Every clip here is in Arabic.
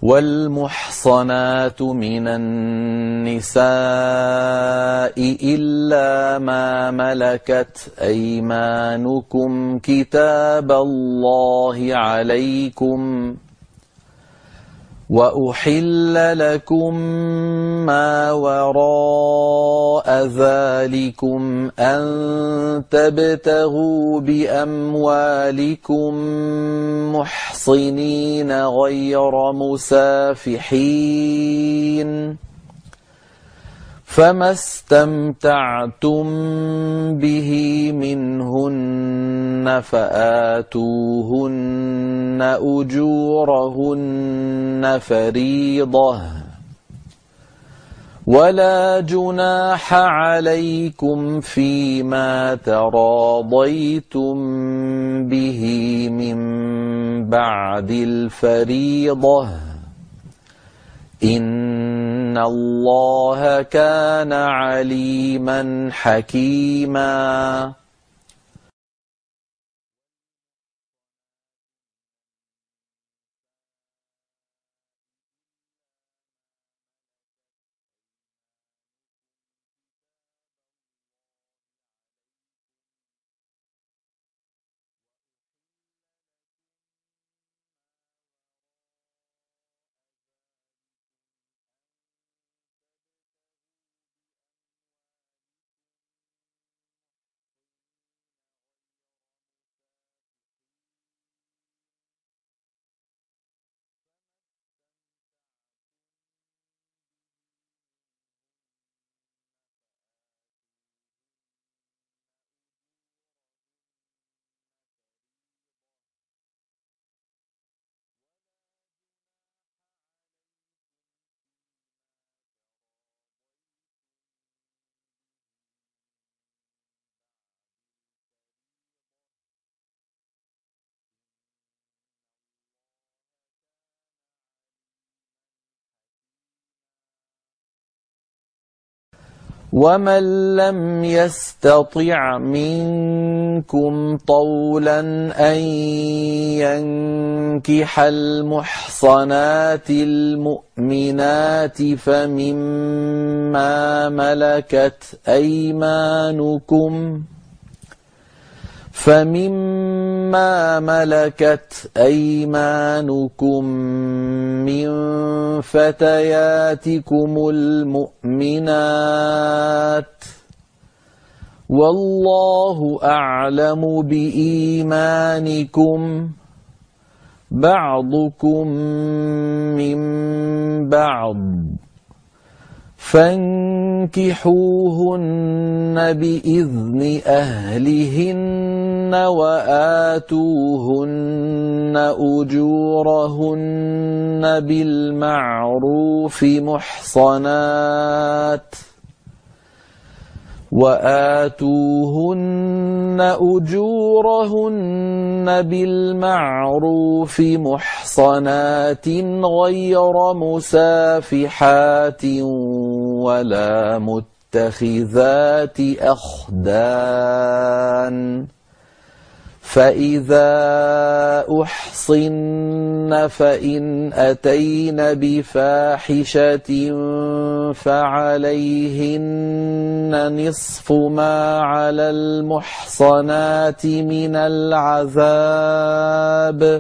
والمحصنات من النساء إلا ما ملكت أيمانكم كتاب الله عليكم وأحل لكم ما وراء ذلكم أن تبتغوا بأموالكم محصنين غير مسافحين فما استمتعتم به منهن فآتوهن أجورهن فريضة ولا جناح عليكم فيما تراضيتم به من بعد الفريضة إن الله كان عليما حكيما ومن لم يستطع منكم طولا أن ينكح المحصنات المؤمنات فمما ملكت أيمانكم من فتياتكم المؤمنات والله أعلم بإيمانكم بعضكم من بعض فانكحوهن بإذن أهلهن وآتوهن أجورهن بالمعروف محصنات غير مسافحات ولا متخذات أخدان فإذا أحصن فإن أتين بفاحشة فعليهن نصف ما على المحصنات من العذاب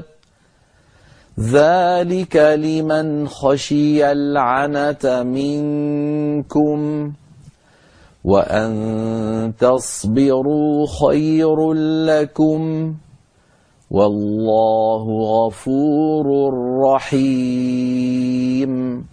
ذلك لمن خشي العنة منكم وأن تصبروا خير لكم والله غفور رحيم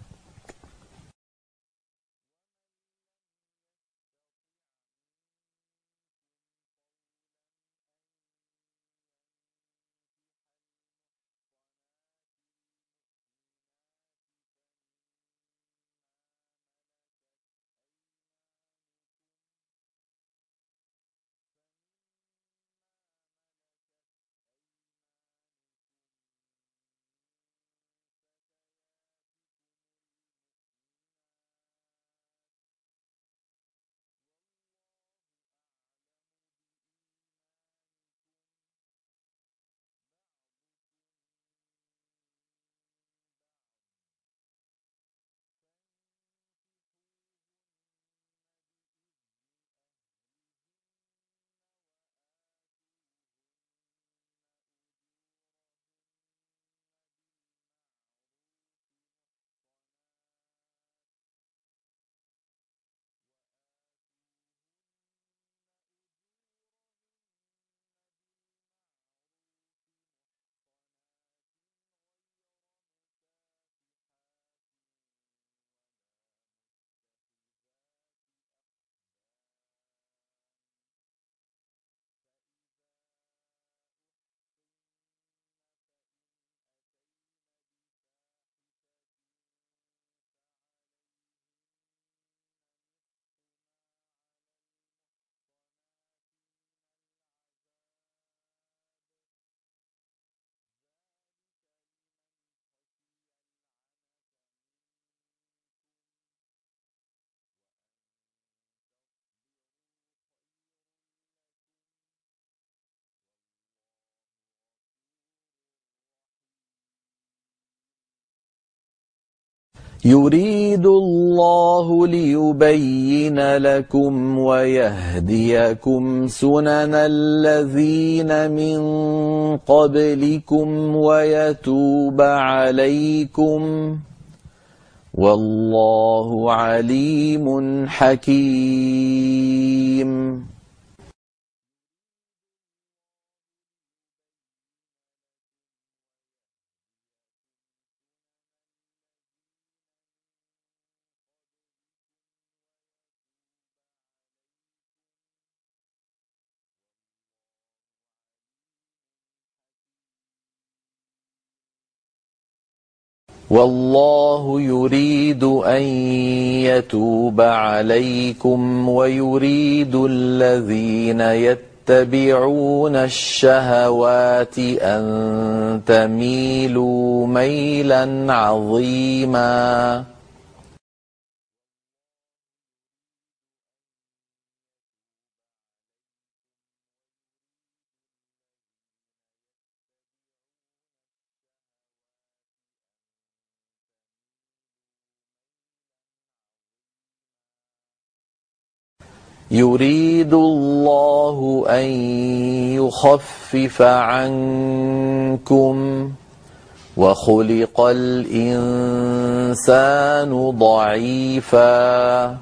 يريد الله ليبين لكم ويهديكم سنن الذين من قبلكم ويتوب عليكم والله عليم حكيم. والله يريد أن يتوب عليكم ويريد الذين يتبعون الشهوات أن تميلوا ميلا عظيما. يريد الله أن يخفف عنكم وخلق الإنسان ضعيفا.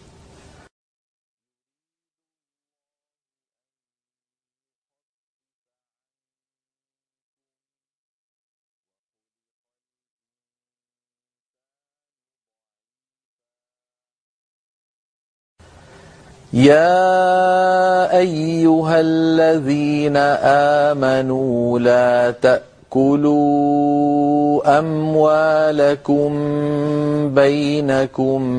يا أيها الذين آمنوا لا تأكلوا أموالكم بينكم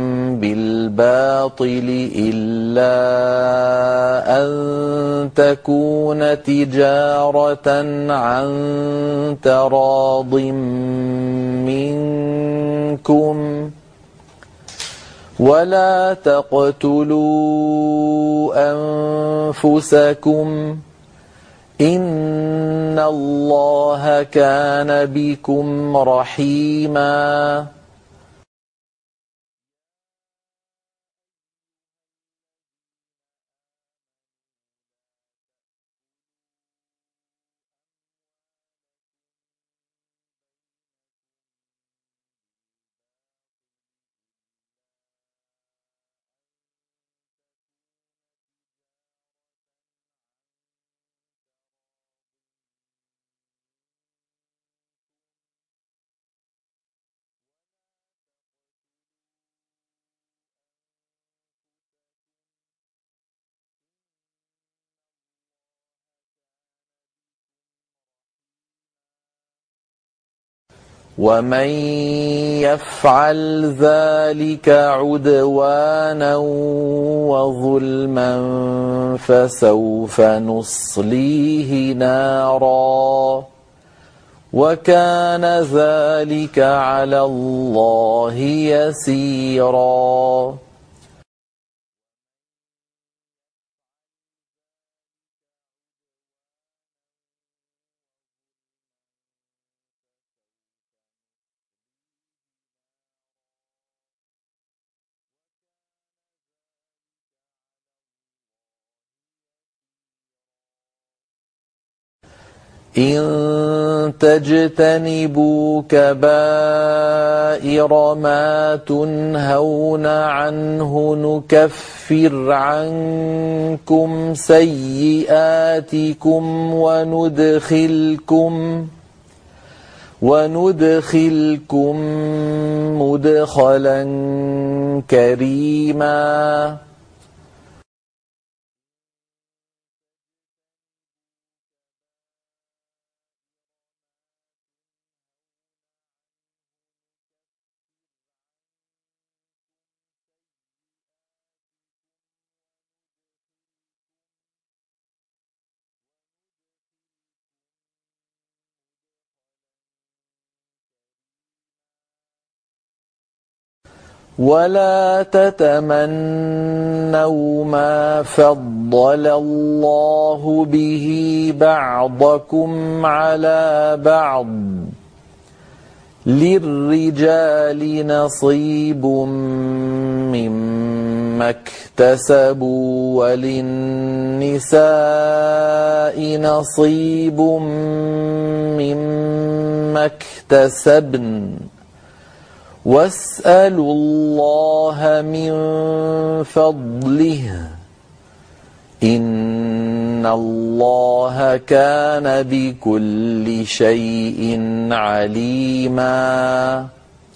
بالباطل إلا أن تكون تجارة عن تراض منكم ولا تقتلوا أنفسكم إن الله كان بكم رحيما. ومن يفعل ذلك عدوانا وظلما فسوف نصليه نارا وكان ذلك على الله يسيرا. إن تجتنبوا كبائر ما تنهون عنه نكفر عنكم سيئاتكم وندخلكم مدخلا كريما. ولا تتمنوا ما فضل الله به بعضكم على بعض للرجال نصيب مما اكتسبوا وللنساء نصيب مما اكتسبن واسألوا الله من فضله إن الله كان بكل شيء عليما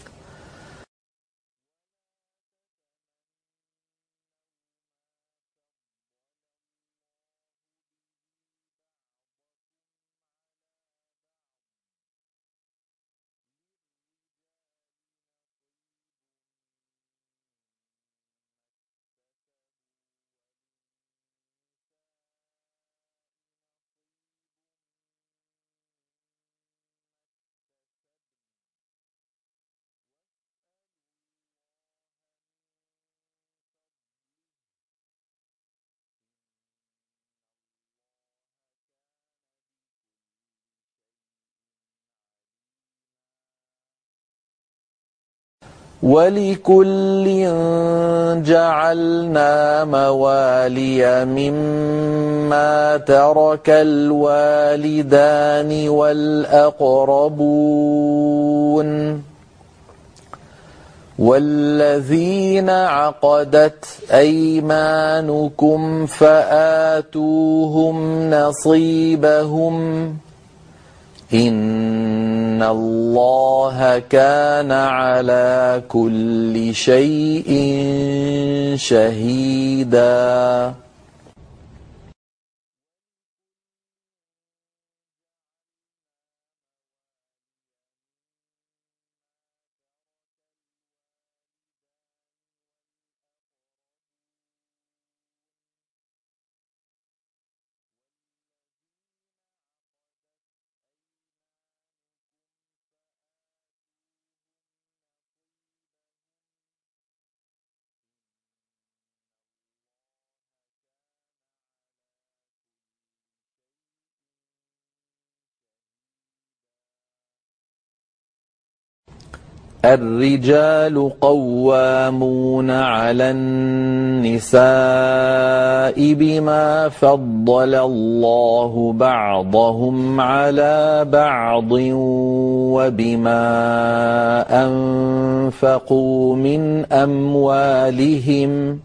ولكل جعلنا موالي مما ترك الوالدان والأقربون والذين عقدت أيمانكم فآتوهم نصيبهم إن الله كان على كل شيء شهيدا الرجال قوامون على النساء بما فضل الله بعضهم على بعض وبما أنفقوا من أموالهم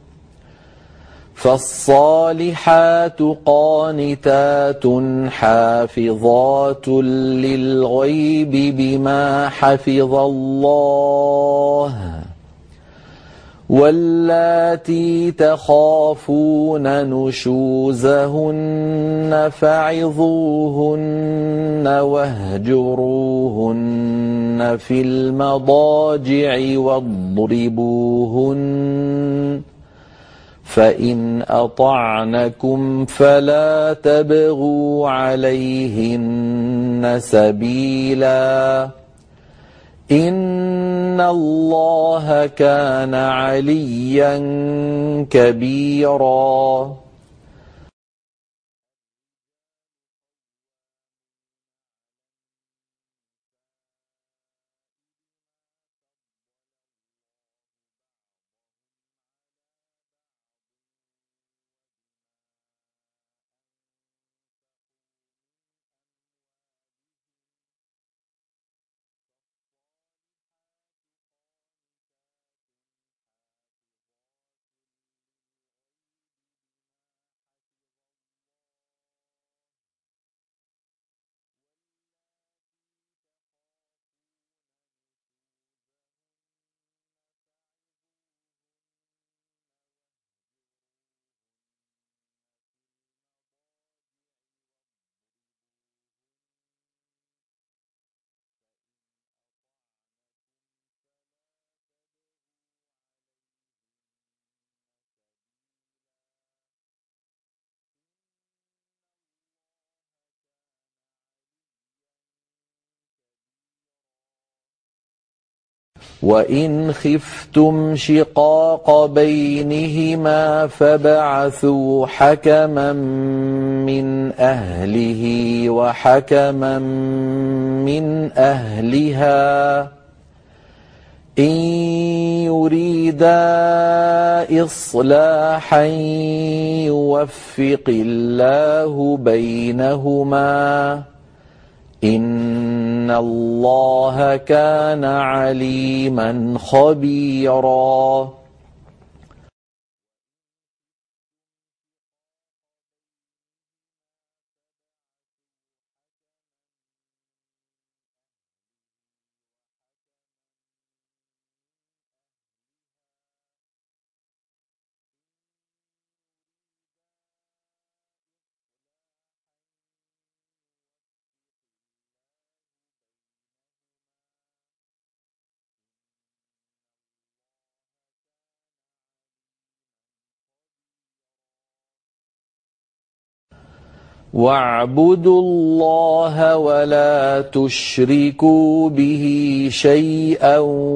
فالصالحات قانتات حافظات للغيب بما حفظ الله واللاتي تخافون نشوزهن فعظوهن واهجروهن في المضاجع واضربوهن فإن أطعنكم فلا تبغوا عليهن سبيلا إن الله كان عليا كبيرا وإن خفتم شقاق بينهما فابعثوا حكما من أهله وحكما من أهلها إن يريدا إصلاحا يوفق الله بينهما إن الله كان عليما خبيرا واعبدوا الله ولا تشركوا به شيئا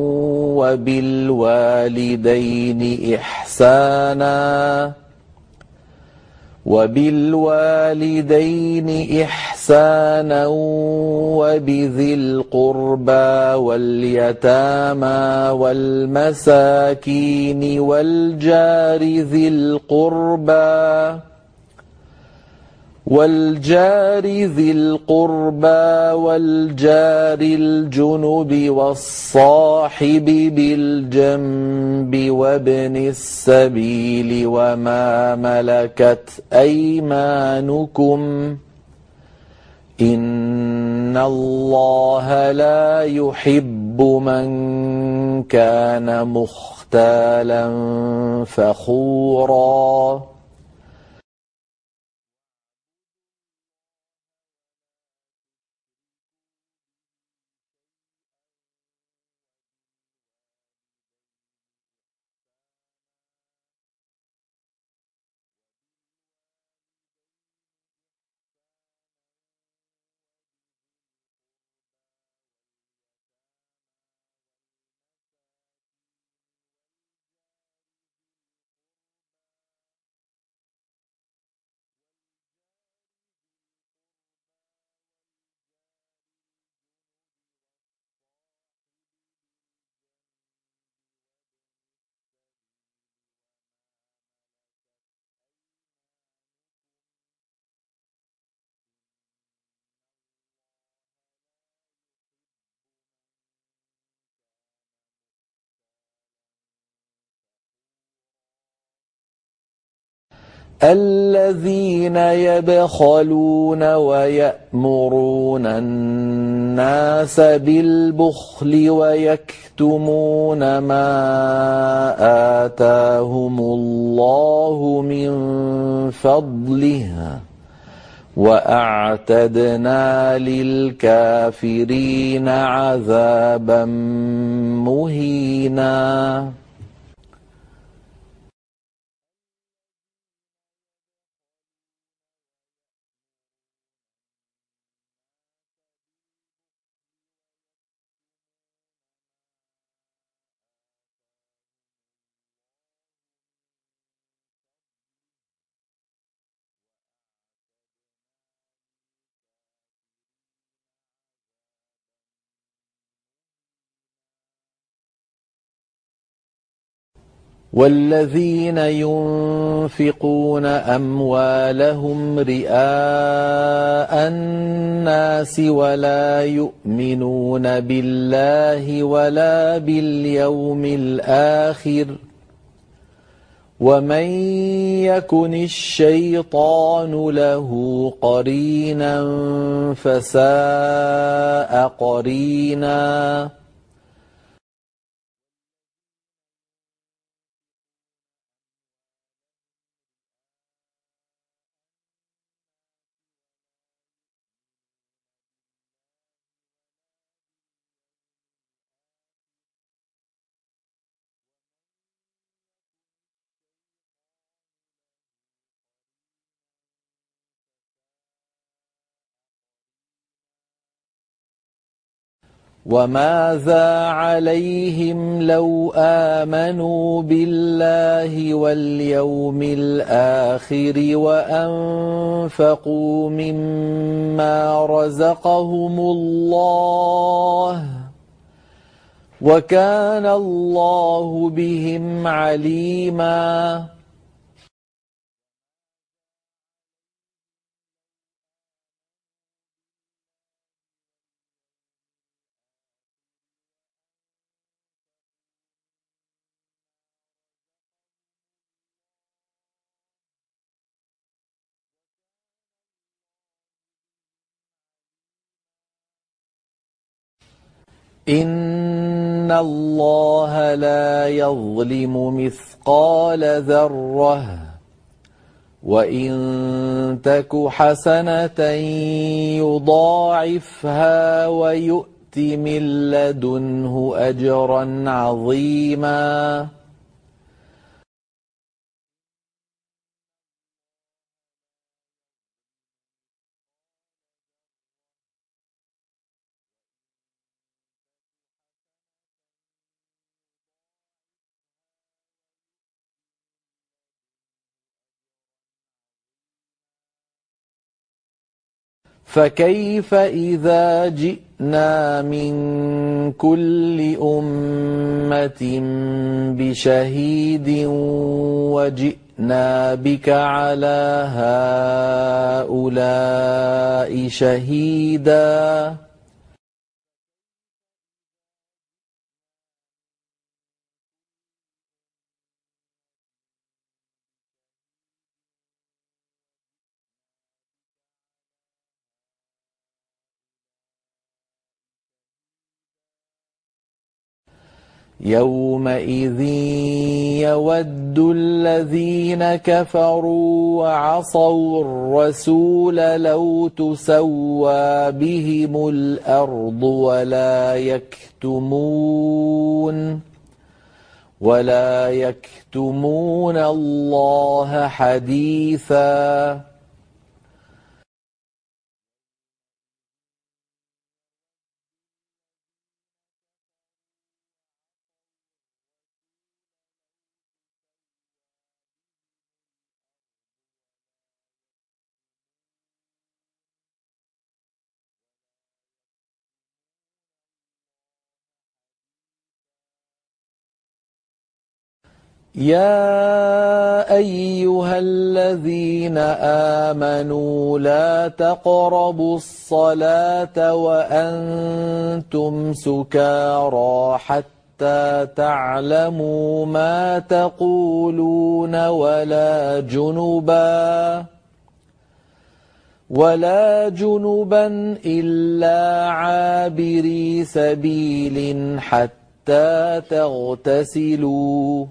وبالوالدين إحسانا وبذي القربى واليتامى والمساكين والجار ذي القربى والجار الجنب والصاحب بالجنب وابن السبيل وما ملكت أيمانكم إن الله لا يحب من كان مختالا فخورا الذين يبخلون ويأمرون الناس بالبخل ويكتمون ما آتاهم الله من فضله وأعتدنا للكافرين عذابا مهينا والذين ينفقون أموالهم رئاء الناس ولا يؤمنون بالله ولا باليوم الآخر ومن يكن الشيطان له قرينا فساء قرينا وماذا عليهم لو آمنوا بالله واليوم الآخر وأنفقوا مما رزقهم الله وكان الله بهم عليما. إن الله لا يظلم مثقال ذرة وإن تك حسنة يضاعفها ويؤت من لدنه أجرا عظيما. فكيف إذا جئنا من كل أمة بشهيد وجئنا بك على هؤلاء شهيدا. يومئذ يود الذين كفروا وعصوا الرسول لو تسوى بهم الأرض ولا يكتمون الله حديثا. يا أيها الذين آمنوا لا تقربوا الصلاة وأنتم سكارى حتى تعلموا ما تقولون ولا جنبا إلا عابري سبيل حتى تغتسلوا.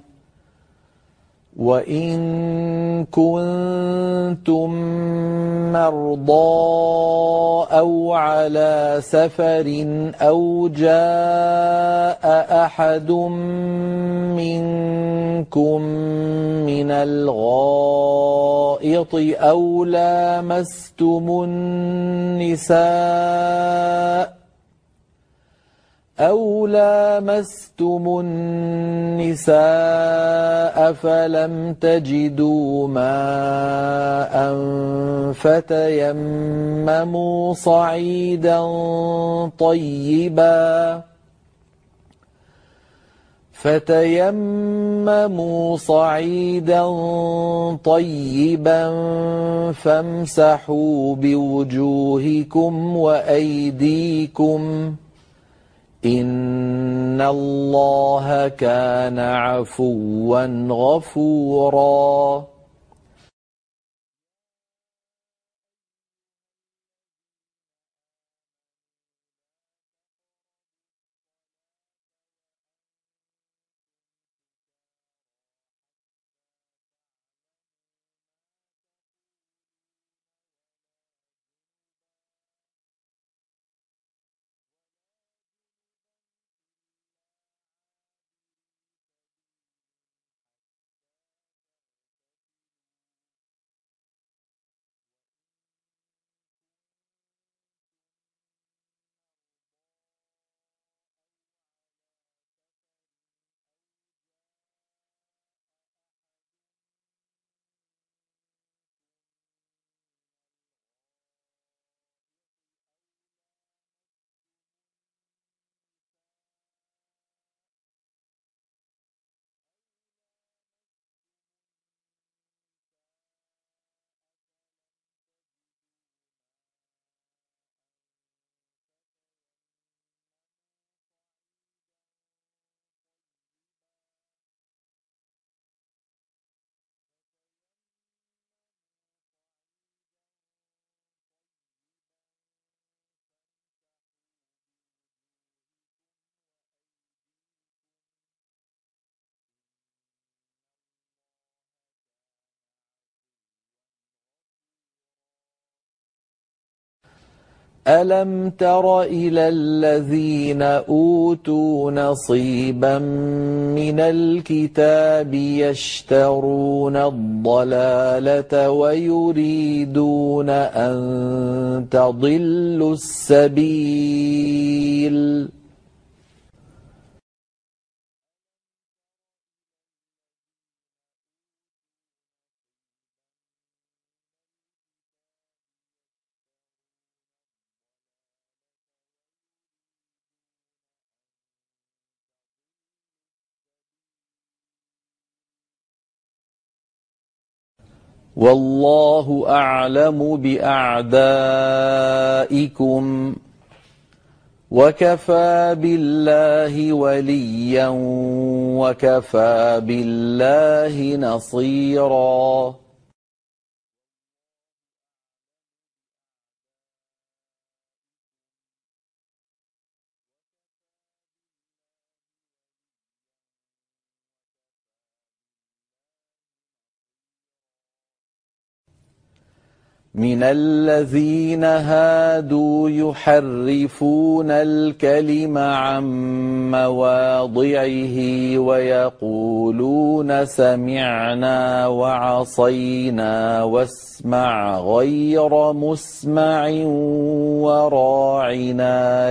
وإن كنتم مرضى أو على سفر أو جاء أحد منكم من الغائط أو لامستم النساء فلم تجدوا ماء فتيمموا صعيدا طيبا فامسحوا بوجوهكم وأيديكم إن الله كان عفوا غفورا. ألم تر إلى الذين أوتوا نصيبا من الكتاب يشترون الضلالة ويريدون أن تضلوا السبيل والله أعلم بأعدائكم وكفى بالله وليا وكفى بالله نصيرا من الذين هادوا يحرفون الكلم عن مواضعه ويقولون سمعنا وعصينا واسمع غير مسمع وراعنا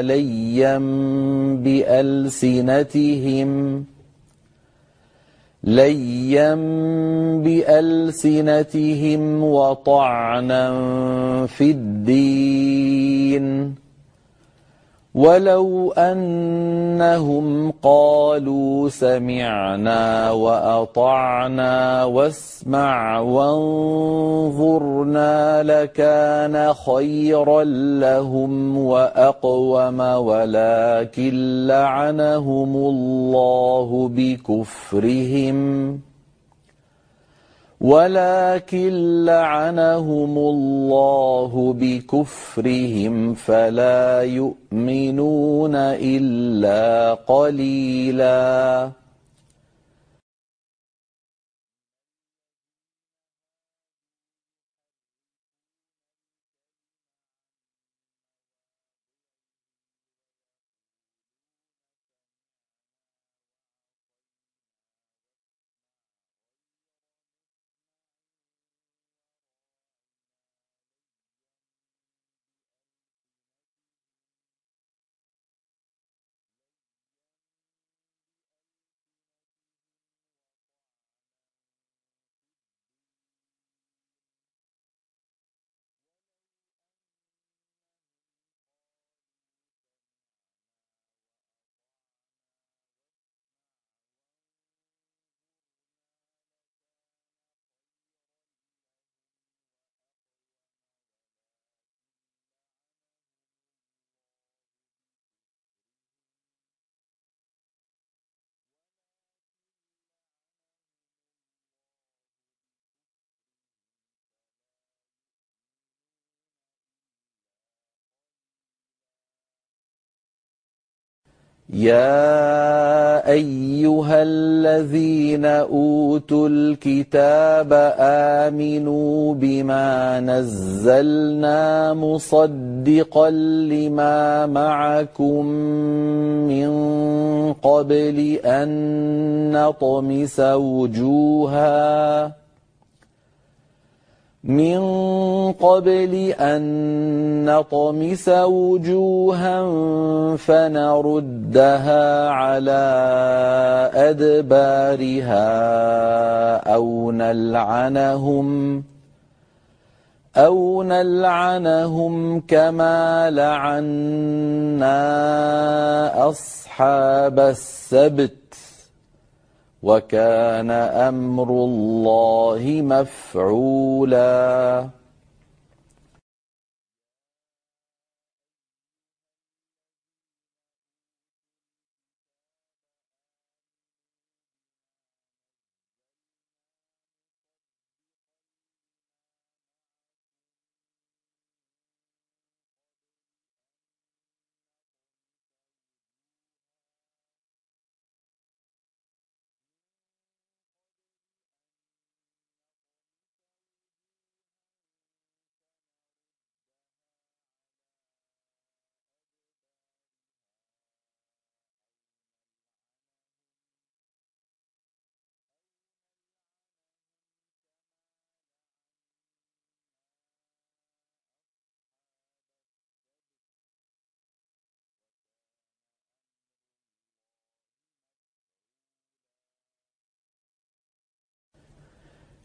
ليا بألسنتهم وطعنا في الدين ولو أنهم قالوا سمعنا وأطعنا واسمع وانظرنا لكان خيرا لهم وأقوم ولكن لعنهم الله بكفرهم فلا يؤمنون إلا قليلا يا أيها الذين أوتوا الكتاب آمنوا بما نزلنا مصدقا لما معكم من قبل أن نطمس وجوها فنردها على أدبارها أو نلعنهم كما لعنا أصحاب السبت وكان أمر الله مفعولا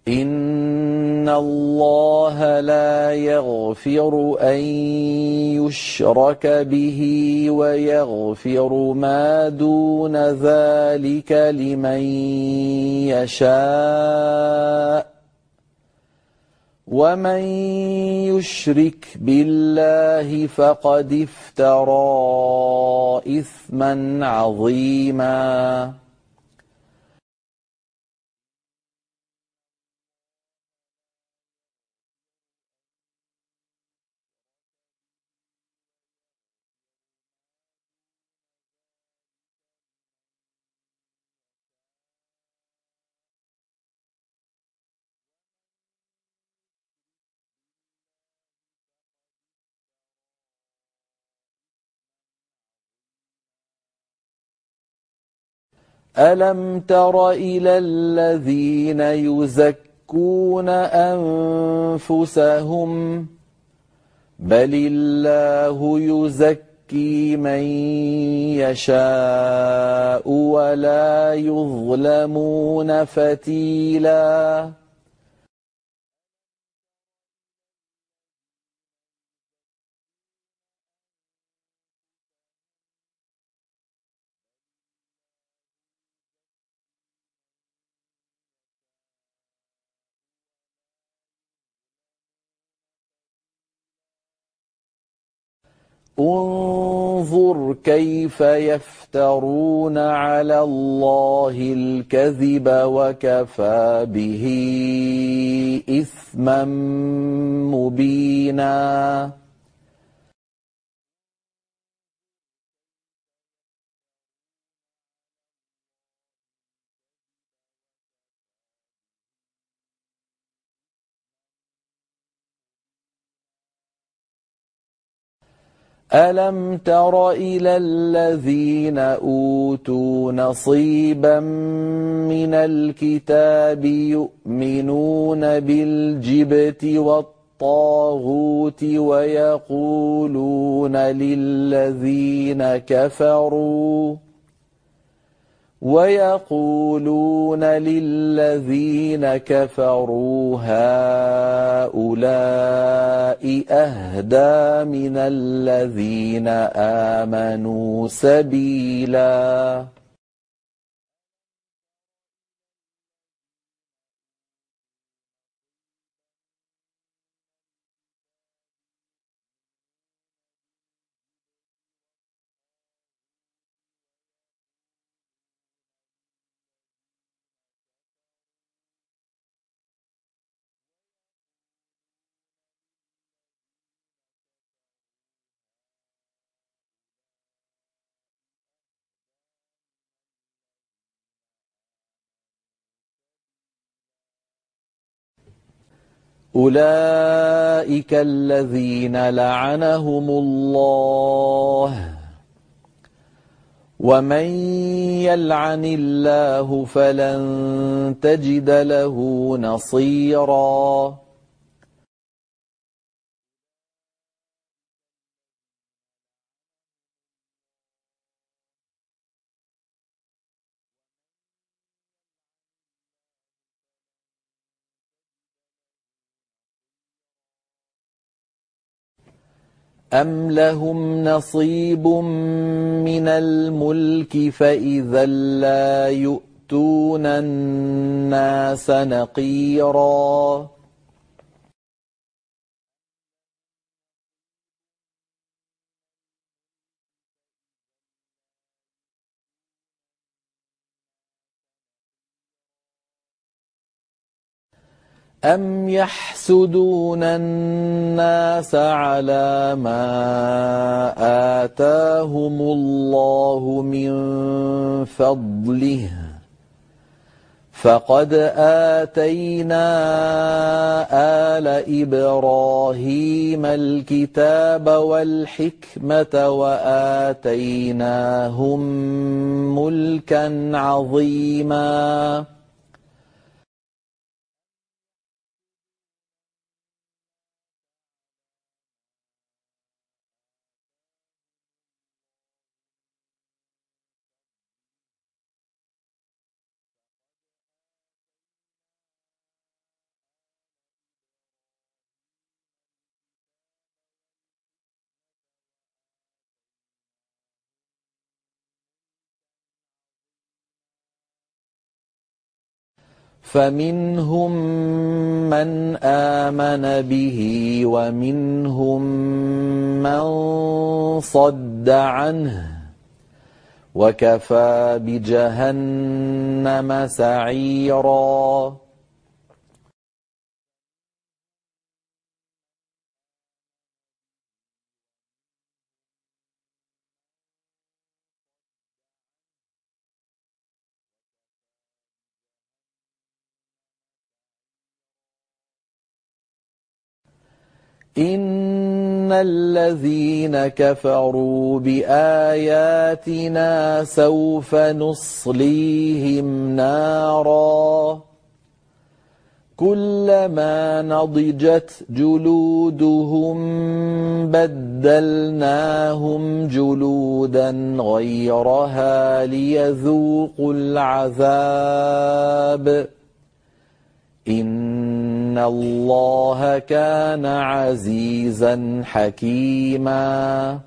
إن الله لا يغفر أن يشرك به ويغفر ما دون ذلك لمن يشاء ومن يشرك بالله فقد افترى إثما عظيما ألم تر إلى الذين يزكون أنفسهم بل الله يزكي من يشاء ولا يظلمون فتيلا انظر كيف يفترون على الله الكذب وكفى به إثما مبينا ألم تر إلى الذين أوتوا نصيبا من الكتاب يؤمنون بالجبت والطاغوت ويقولون للذين كفروا هؤلاء أهدى من الذين آمنوا سبيلا أولئك الذين لعنهم الله ومن يلعن الله فلن تجد له نصيرا أم لهم نصيب من الملك فإذا لا يؤتون الناس نقيرا أم يحسدون الناس على ما آتاهم الله من فضله فقد آتينا آل إبراهيم الكتاب والحكمة وآتيناهم ملكا عظيما فمنهم من آمن به ومنهم من صد عنه وكفى بجهنم سعيرا إن الذين كفروا بآياتنا سوف نصليهم نارا كلما نضجت جلودهم بدلناهم جلودا غيرها ليذوقوا العذاب إن الله كان عزيزا حكيما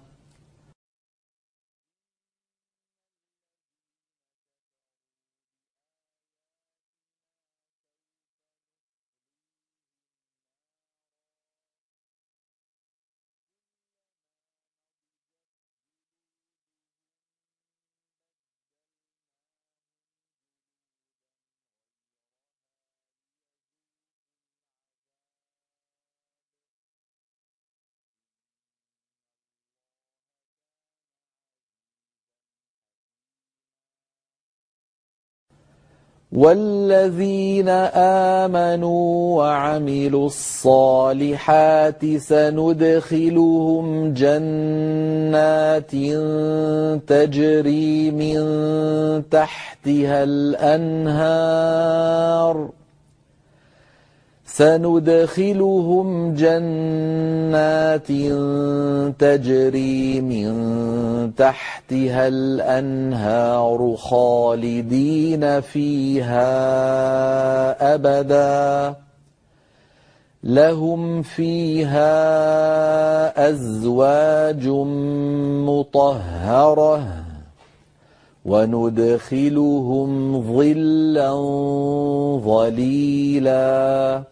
والذين آمنوا وعملوا الصالحات سندخلهم جنات تجري من تحتها الأنهار سندخلهم جنات تجري من تحتها الأنهار خالدين فيها أبدا لهم فيها أزواج مطهرة وندخلهم ظلا ظليلا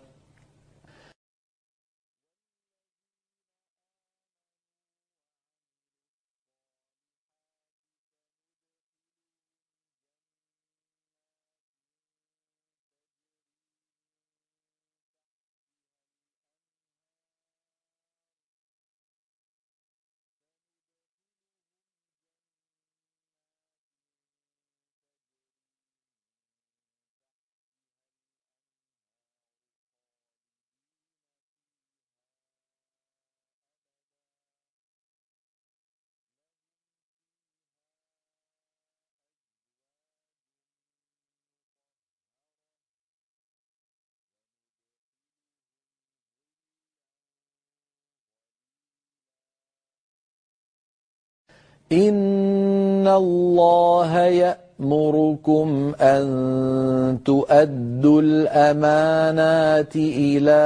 إن الله يأمركم أن تؤدوا الأمانات إلى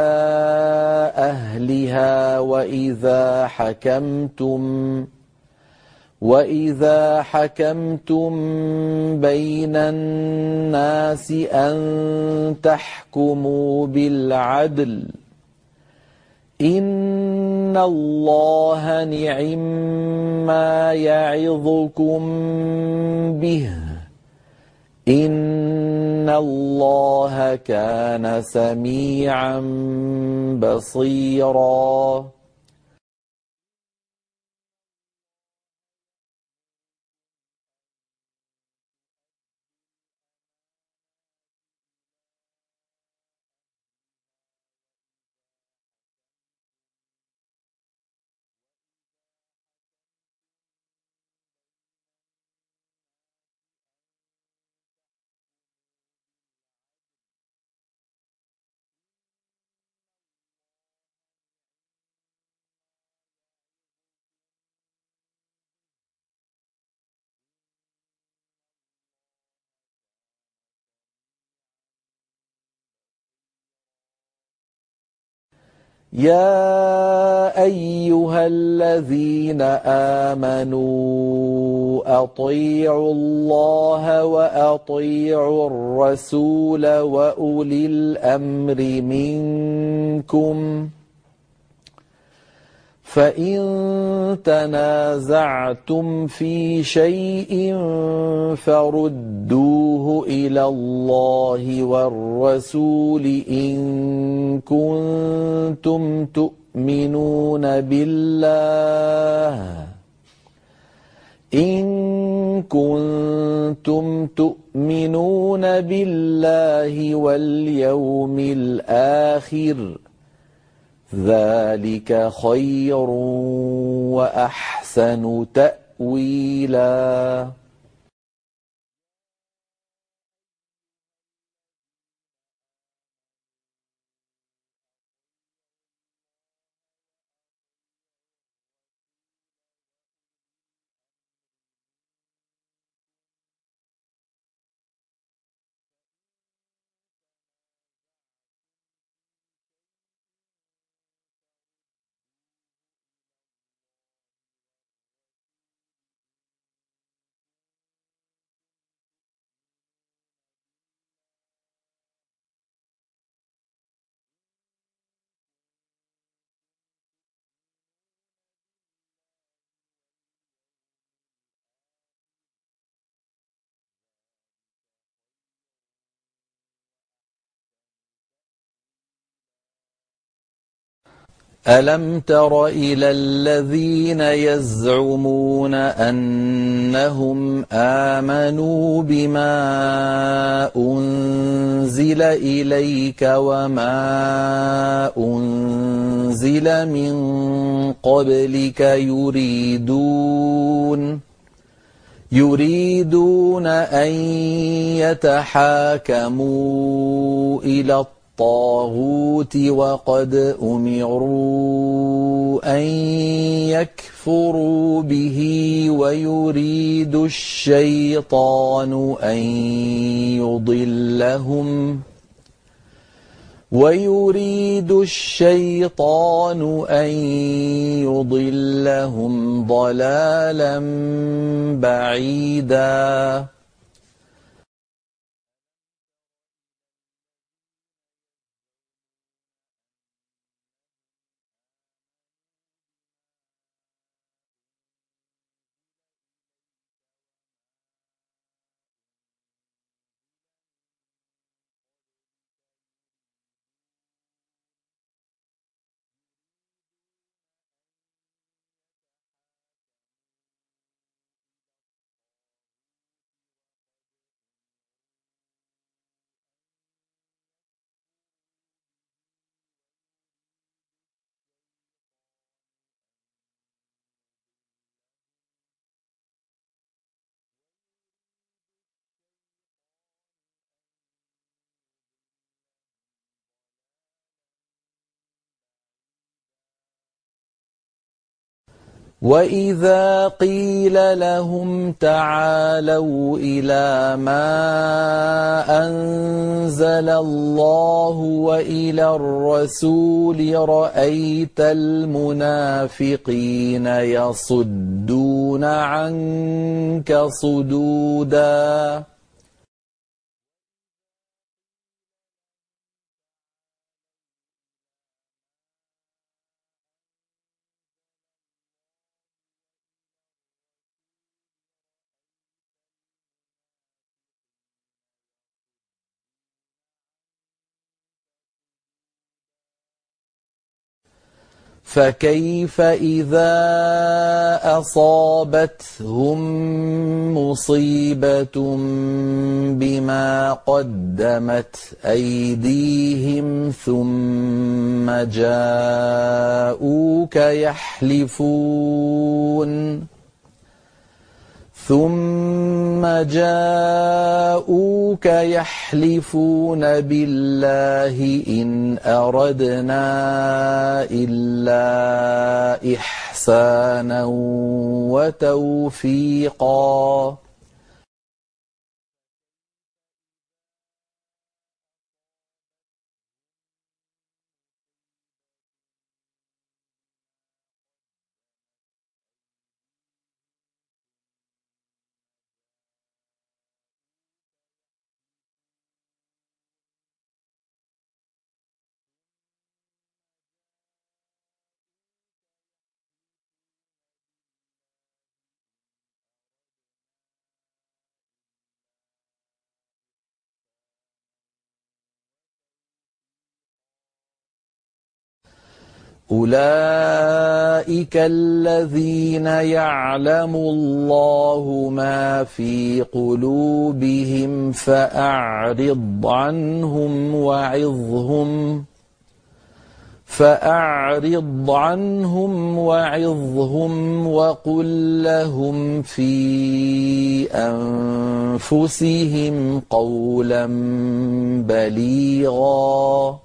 أهلها وإذا حكمتم بين الناس أن تحكموا بالعدل إن الله نعما يعظكم به إن الله كان سميعا بصيرا يا أيها الذين آمنوا أطيعوا الله وأطيعوا الرسول وأولي الأمر منكم فإن تنازعتم في شيء فردوه إلى الله والرسول إن كنتم تؤمنون بالله واليوم الآخر ذلك خير وأحسن تأويلا ألم تر إلى الذين يزعمون أنهم آمنوا بما أنزل إليك وما أنزل من قبلك يريدون أن يتحاكموا إلى الطاغوت وقد أمروا أن يكفروا به ويريد الشيطان أن يضلهم ضلالا بعيدا وَإِذَا قِيلَ لَهُمْ تَعَالَوْا إِلَىٰ مَا أَنزَلَ اللَّهُ وَإِلَى الرَّسُولِ رَأَيْتَ الْمُنَافِقِينَ يَصُدُّونَ عَنكَ صُدُودًا فكيف إذا أصابتهم مصيبة بما قدمت أيديهم ثم جاءوك يحلفون بالله إن أردنا إلا إحسانا وتوفيقا أولئك الذين يعلم الله ما في قلوبهم فأعرض عنهم وعظهم وقل لهم في أنفسهم قولا بليغا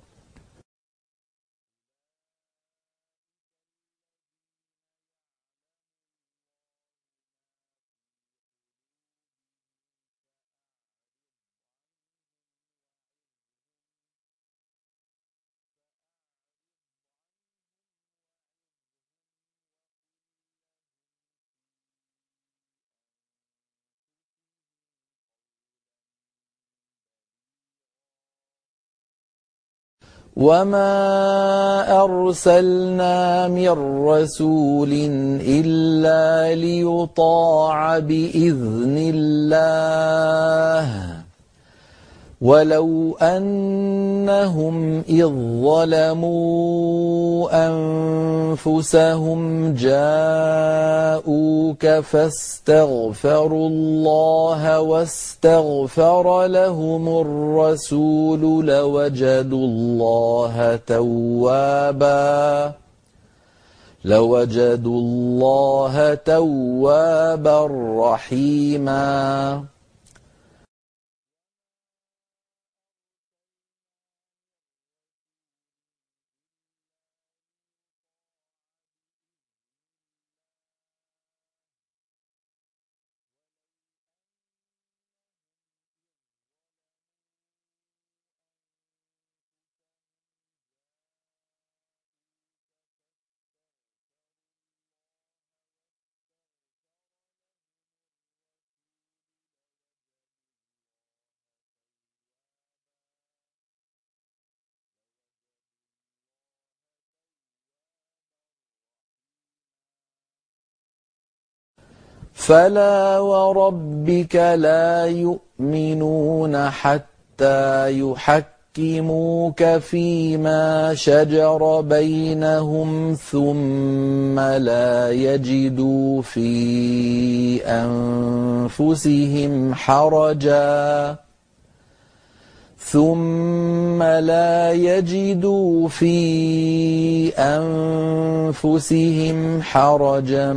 وما أرسلنا من رسول إلا ليطاع بإذن الله ولو أنهم إذ ظلموا أنفسهم جاءوك فاستغفروا الله واستغفر لهم الرسول لوجدوا الله توابا رحيما فلا وربك لا يؤمنون حتى يحكموك فيما شجر بينهم ثم لا يجدوا في أنفسهم حرجا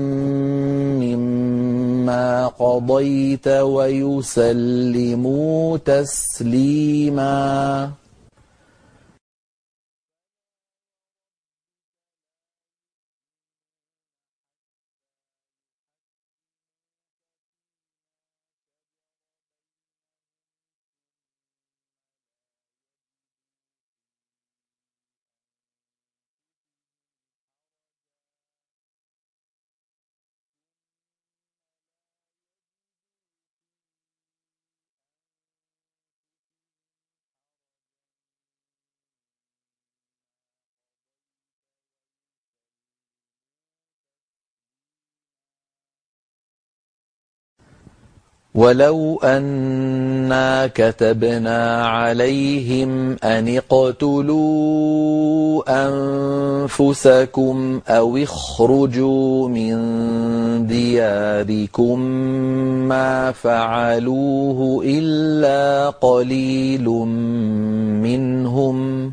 مما قضيت ويسلموا تسليما ولو أنا كتبنا عليهم أن اقتلوا أنفسكم أو اخرجوا من دياركم ما فعلوه إلا قليل منهم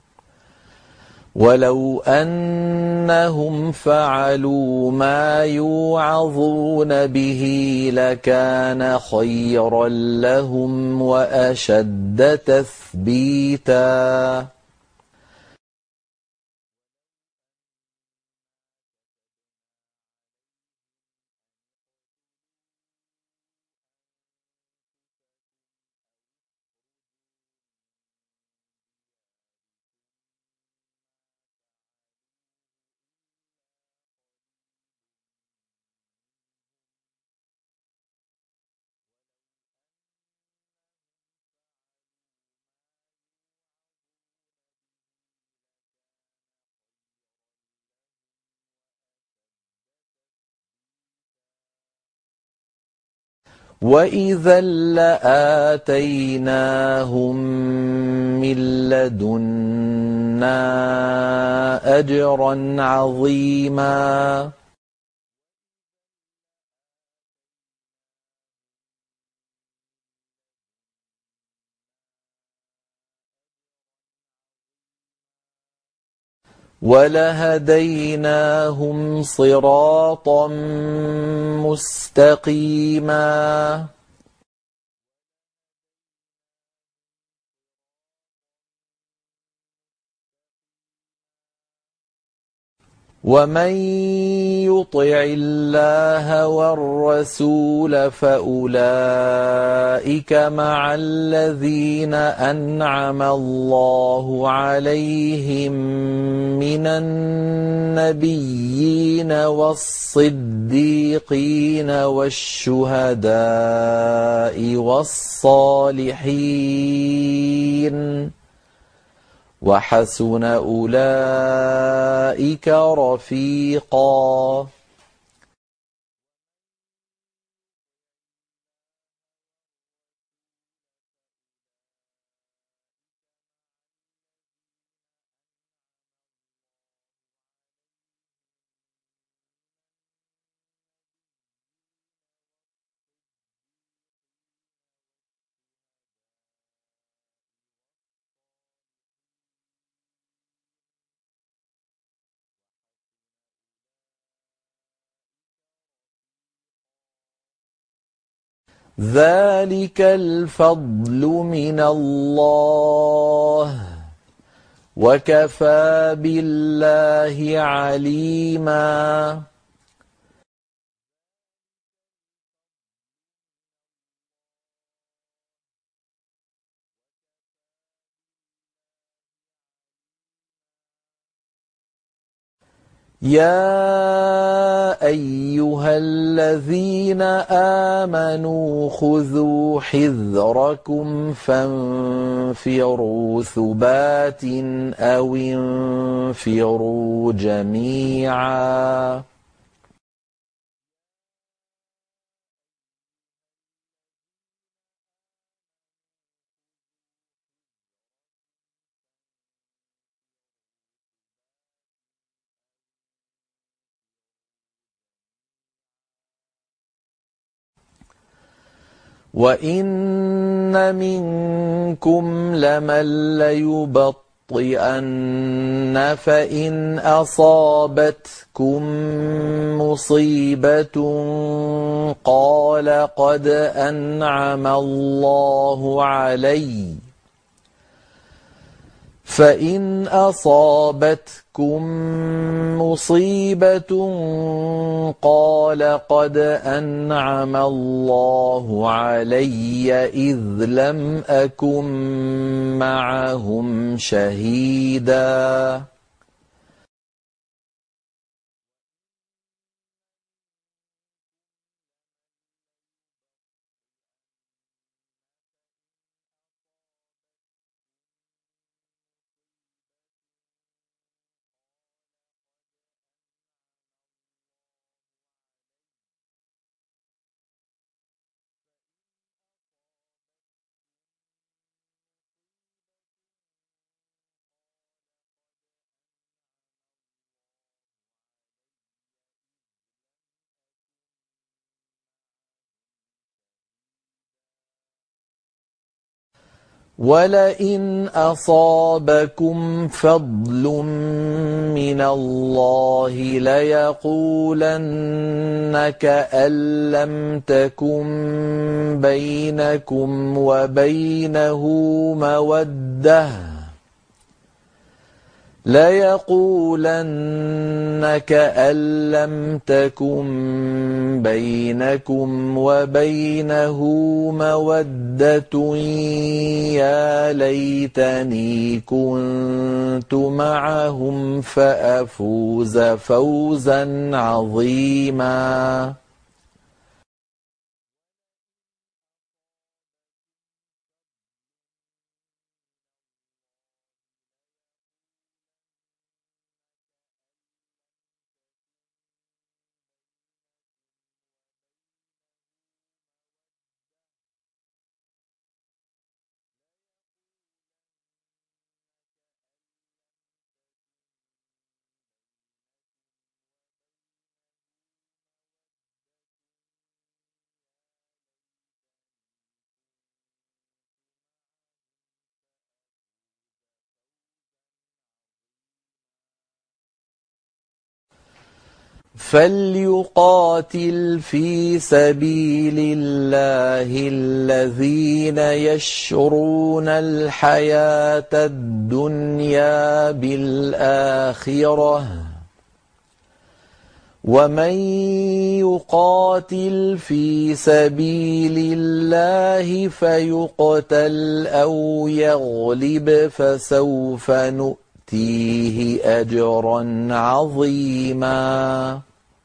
ولو أنهم فعلوا ما يوعظون به لكان خيرا لهم وأشد تثبيتا وَإِذًا لَّآتَيْنَاهُم مِّن لَّدُنَّا أَجْرًا عَظِيمًا وَلَهَدَيْنَاهُمْ صِرَاطًا مُّسْتَقِيمًا وَمَن يُطِعِ اللَّهَ وَالرَّسُولَ فَأُولَٰئِكَ مَعَ الَّذِينَ أَنْعَمَ اللَّهُ عَلَيْهِم مِّنَ النَّبِيِّينَ وَالصِّدِّيقِينَ وَالشُّهَدَاءِ وَالصَّالِحِينَ وَحَسُنَ أُولَٰئِكَ رَفِيقًا ذَلِكَ الْفَضْلُ مِنَ اللَّهِ ۚ وَكَفَىٰ بِاللَّهِ عَلِيمًا يَا أَيُّهَا الَّذِينَ آمَنُوا خُذُوا حِذْرَكُمْ فَانفِرُوا ثُبَاتٍ أَوِ انفِرُوا جَمِيعًا وَإِنَّ مِنكُمْ لَمَن لَّيُبَطِّئَنَّ فَإِنْ أَصَابَتْكُم مُّصِيبَةٌ قَالَ قَدْ أَنْعَمَ اللَّهُ عَلَيَّ فَإِنْ أَصَابَتْكُم مُّصِيبَةٌ قَالَ قَدْ أَنْعَمَ اللَّهُ عَلَيَّ إِذْ لَمْ أَكُن مَّعَهُمْ شَهِيدًا وَلَئِنْ أَصَابَكُمْ فَضْلٌ مِّنَ اللَّهِ لَيَقُولَنَّ كَأَن لَّمْ تَكُن بَيْنَكُمْ وَبَيْنَهُ مَوَدَّةٌ يَا لَيْتَنِي كُنتُ مَعَهُمْ فَأَفُوزَ فَوْزًا عَظِيمًا فليقاتل في سبيل الله الذين يشرون الحياة الدنيا بالآخرة ومن يقاتل في سبيل الله فيقتل أو يغلب فسوف نؤتيه أجرا عظيما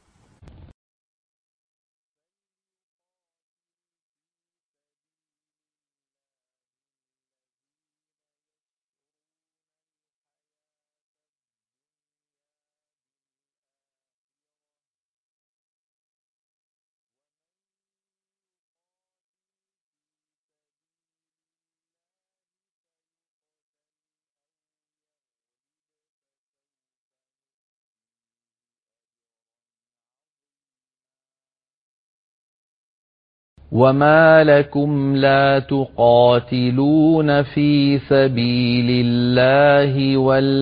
وما لكم لا تقاتلون في سبيل الله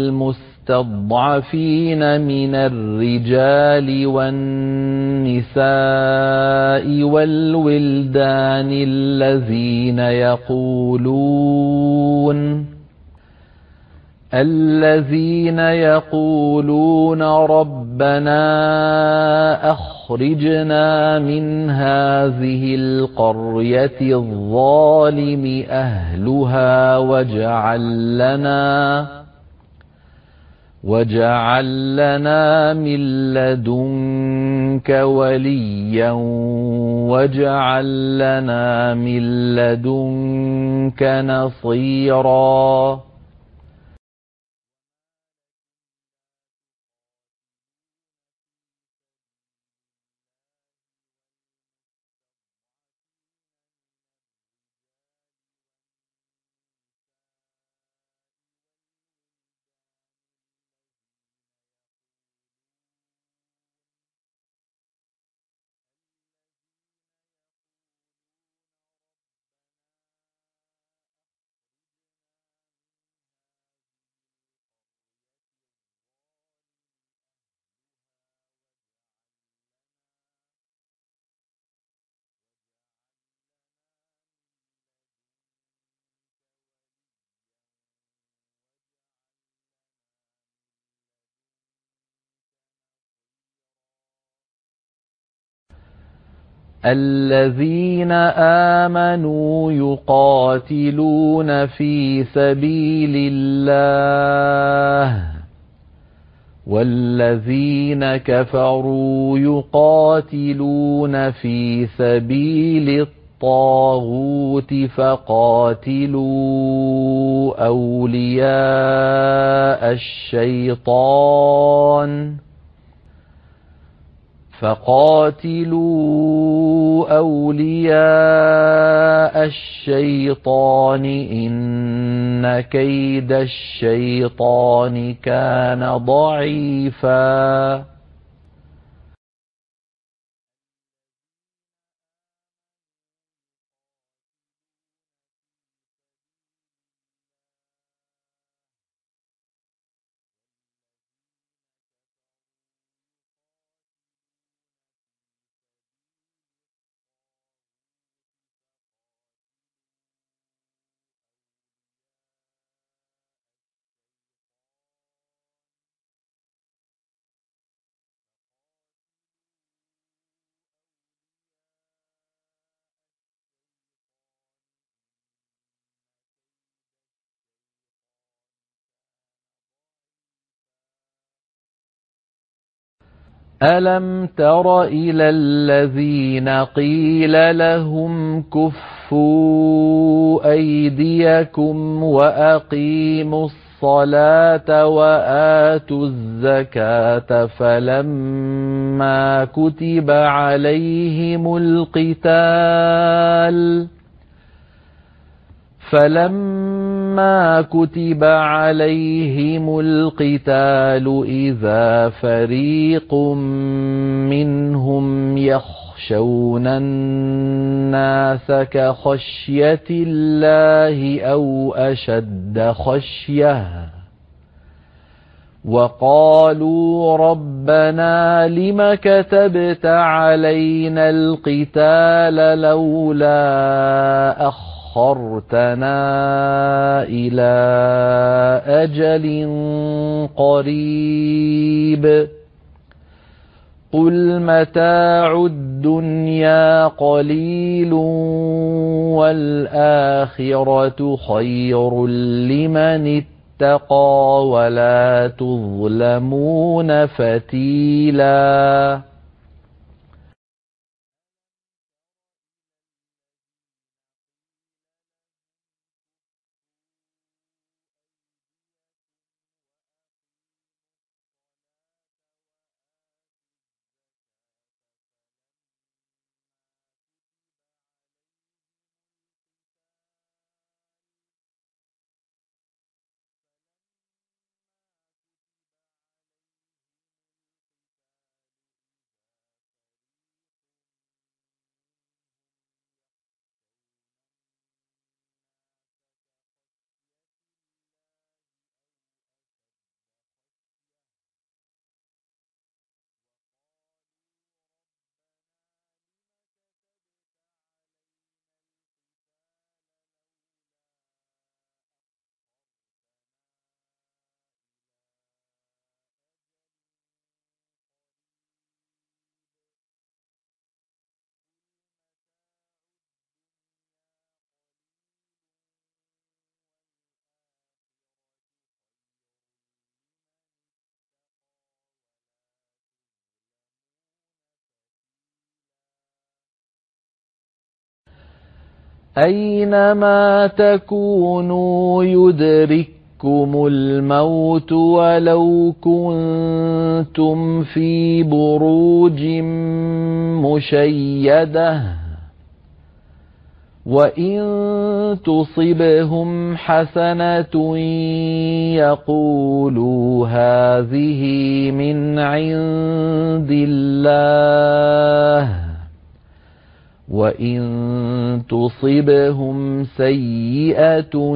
والمستضعفين من الرجال والنساء والولدان الذين يقولون ربنا أخرجنا من هذه القرية الظالم أهلها واجعل لنا من لدنك وليا واجعل لنا من لدنك نصيرا الذين آمنوا يقاتلون في سبيل الله والذين كفروا يقاتلون في سبيل الطاغوت فقاتلوا أولياء الشيطان إن كيد الشيطان كان ضعيفا ألم تر إلى الذين قيل لهم كفوا أيديكم وأقيموا الصلاة وآتوا الزكاة فلما كتب عليهم القتال إذا فريق منهم يخشون الناس كخشية الله أو أشد خشية وقالوا ربنا لم كتبت علينا القتال لولا أخرتنا إلى أجل قريب قل متاع الدنيا قليل والآخرة خير لمن اتقى ولا تظلمون فتيلا أينما تكونوا يدرككم الموت ولو كنتم في بروج مشيدة وإن تصبهم حسنة يقولوا هذه من عند الله وإن تصبهم سيئة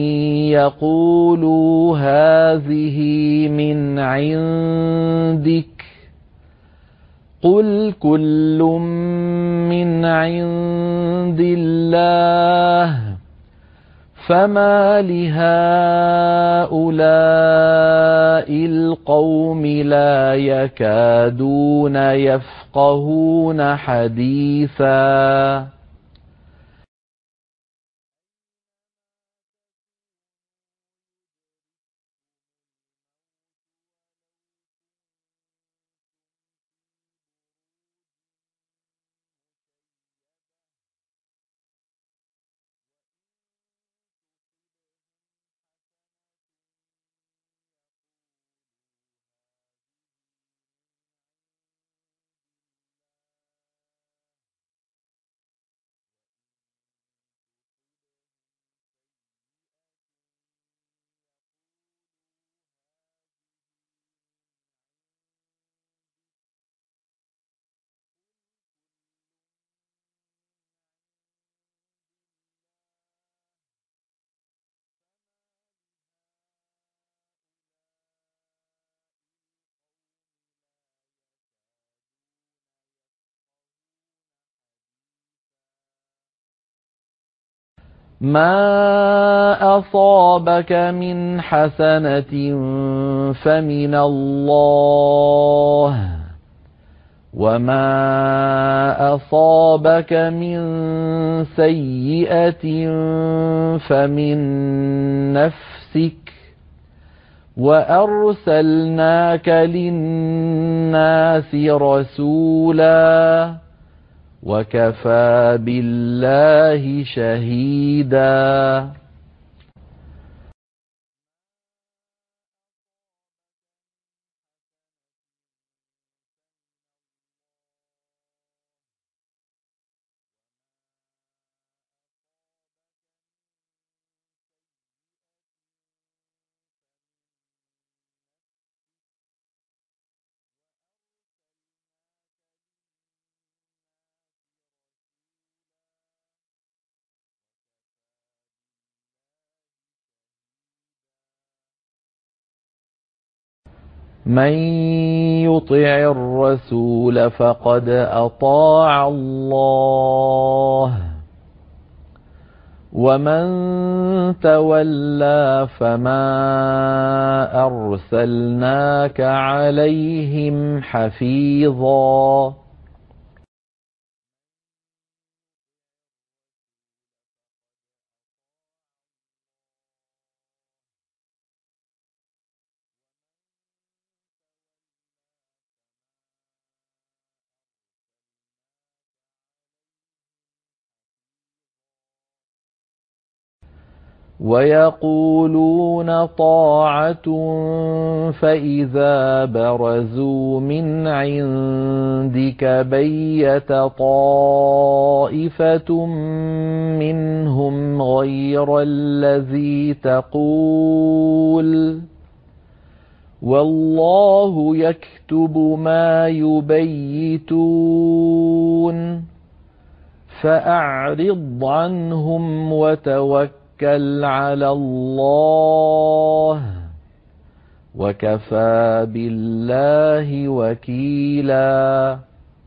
يقولوا هذه من عندك قل كل من عند الله فما لهؤلاء القوم لا يكادون يفقهون حديثا ما أصابك من حسنة فمن الله وما أصابك من سيئة فمن نفسك وأرسلناك للناس رسولا وكفى بالله شهيدا من يطع الرسول فقد أطاع الله ومن تولى فما أرسلناك عليهم حفيظا ويقولون طاعة فإذا برزوا من عندك بيت طائفة منهم غير الذي تقول والله يكتب ما يبيتون فأعرض عنهم وتوكل على الله وكفى بالله وكيلا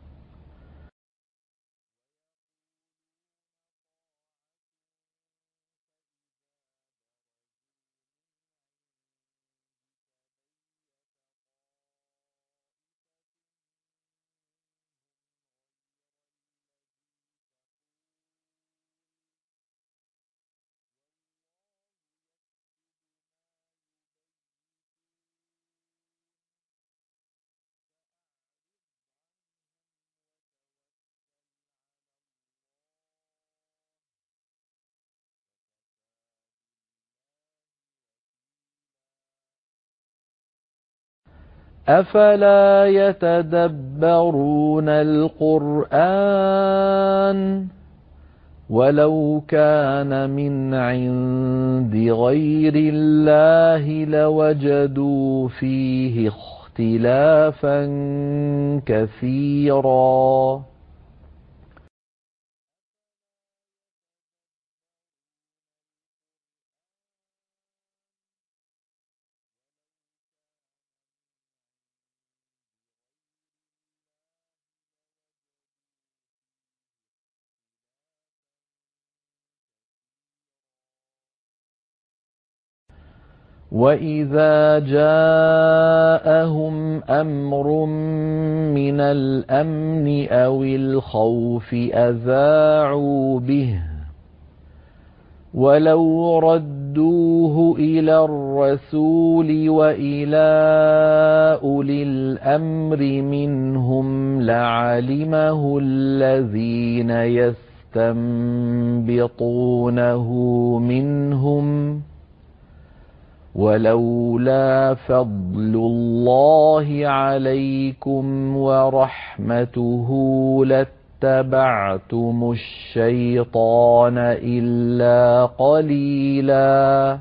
أفلا يتدبرون القرآن ولو كان من عند غير الله لوجدوا فيه اختلافا كثيرا وإذا جاءهم أمر من الأمن أو الخوف أذاعوا به ولو ردوه إلى الرسول وإلى أولي الأمر منهم لعلمه الذين يستنبطونه منهم ولولا فضل الله عليكم ورحمته لاتبعتم الشيطان إلا قليلا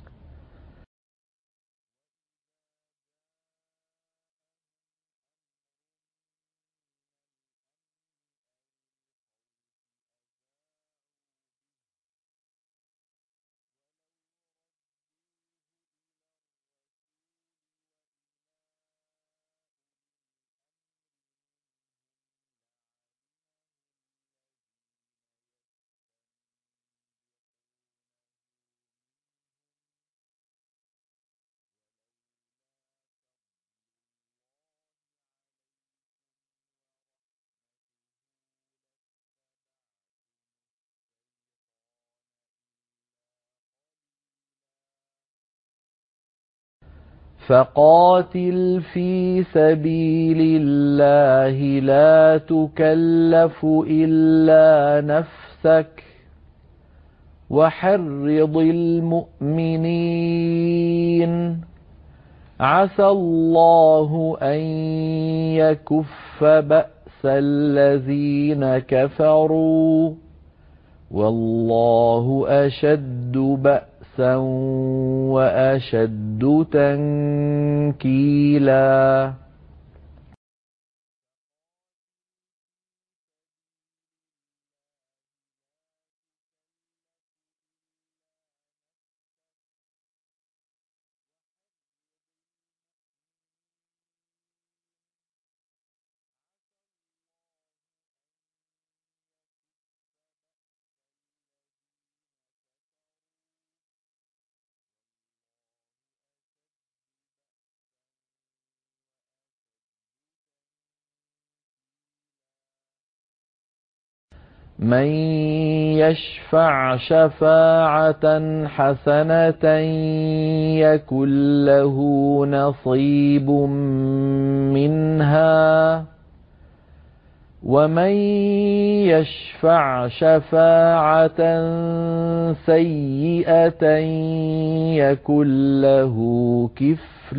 فقاتل في سبيل الله لا تكلف إلا نفسك وحرض المؤمنين عسى الله أن يكف بأس الذين كفروا والله أشد بأسا وأشد تنكيلا من يشفع شفاعة حسنة يكن له نصيب منها ومن يشفع شفاعة سيئة يكن له كفل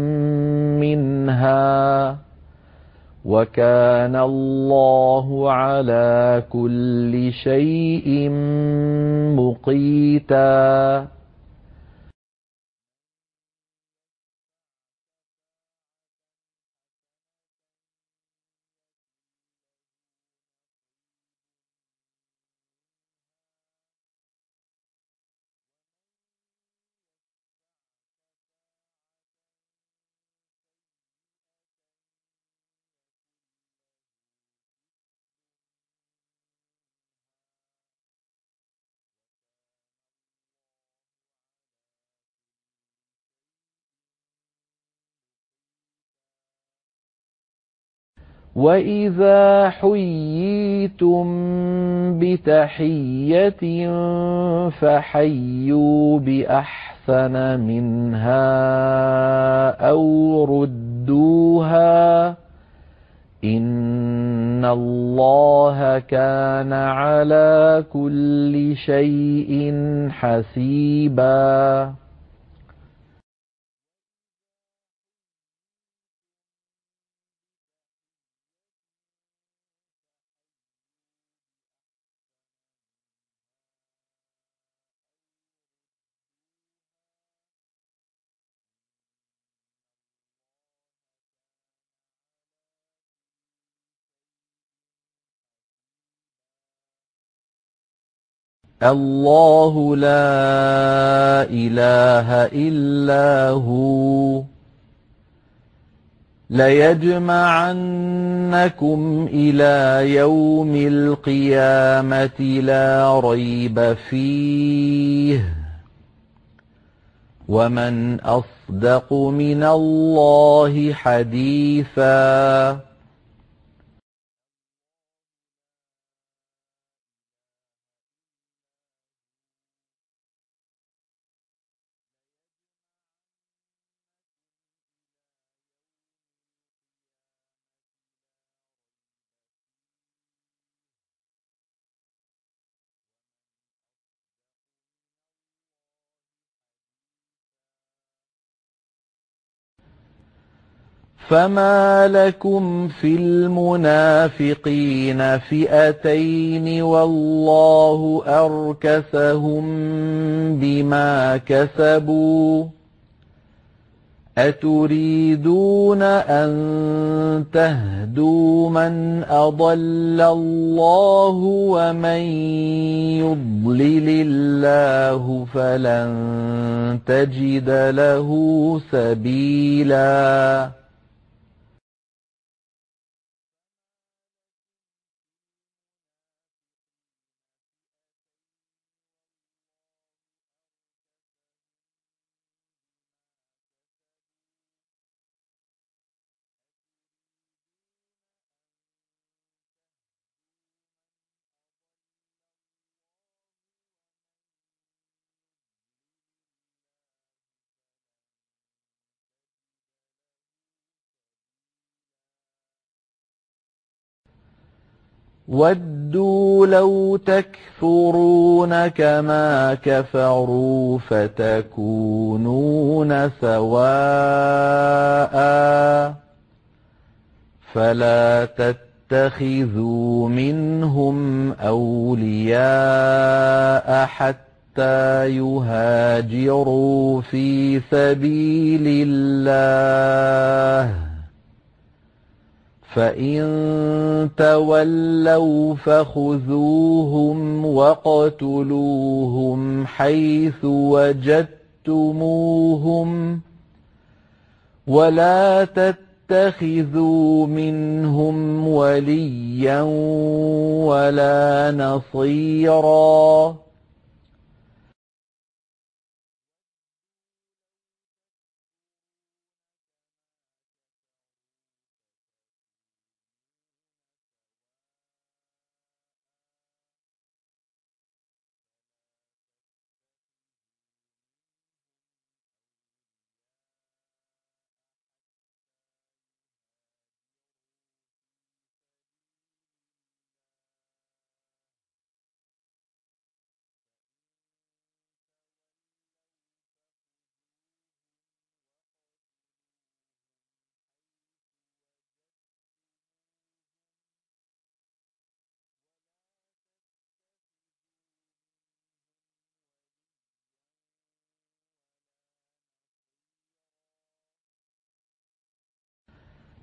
منها وكان الله على كل شيء مقيتا. وإذا حييتم بتحية فحيوا بأحسن منها أو ردوها إن الله كان على كل شيء حسيبا. الله لا إله إلا هو ليجمعنكم إلى يوم القيامة لا ريب فيه ومن أصدق من الله حديثا. فما لكم في المنافقين فئتين والله أركسهم بما كسبوا أتريدون أن تهدوا من أضل الله ومن يضلل الله فلن تجد له سبيلا. وَدُّوا لَوْ تَكْفُرُونَ كَمَا كَفَرُوا فَتَكُونُونَ سَوَاءً فَلَا تَتَّخِذُوا مِنْهُمْ أَوْلِيَاءَ حَتَّى يُهَاجِرُوا فِي سَبِيلِ اللَّهِ فَإِن تَوَلَّوْا فَخُذُوهُمْ وَاقْتُلُوهُمْ حَيْثُ وَجَدتُّمُوهُمْ وَلَا تَتَّخِذُوا مِنْهُمْ وَلِيًّا وَلَا نَصِيرًا.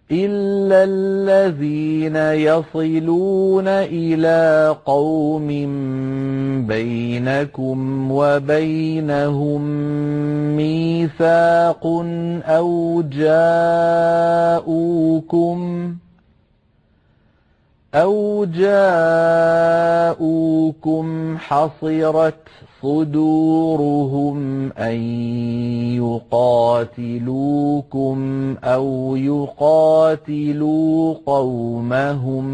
إلا الذين يصلون إلى قوم بينكم وبينهم ميثاق أو جاءوكم حصرت صدورهم أن يقاتلوكم أو يقاتلوا قومهم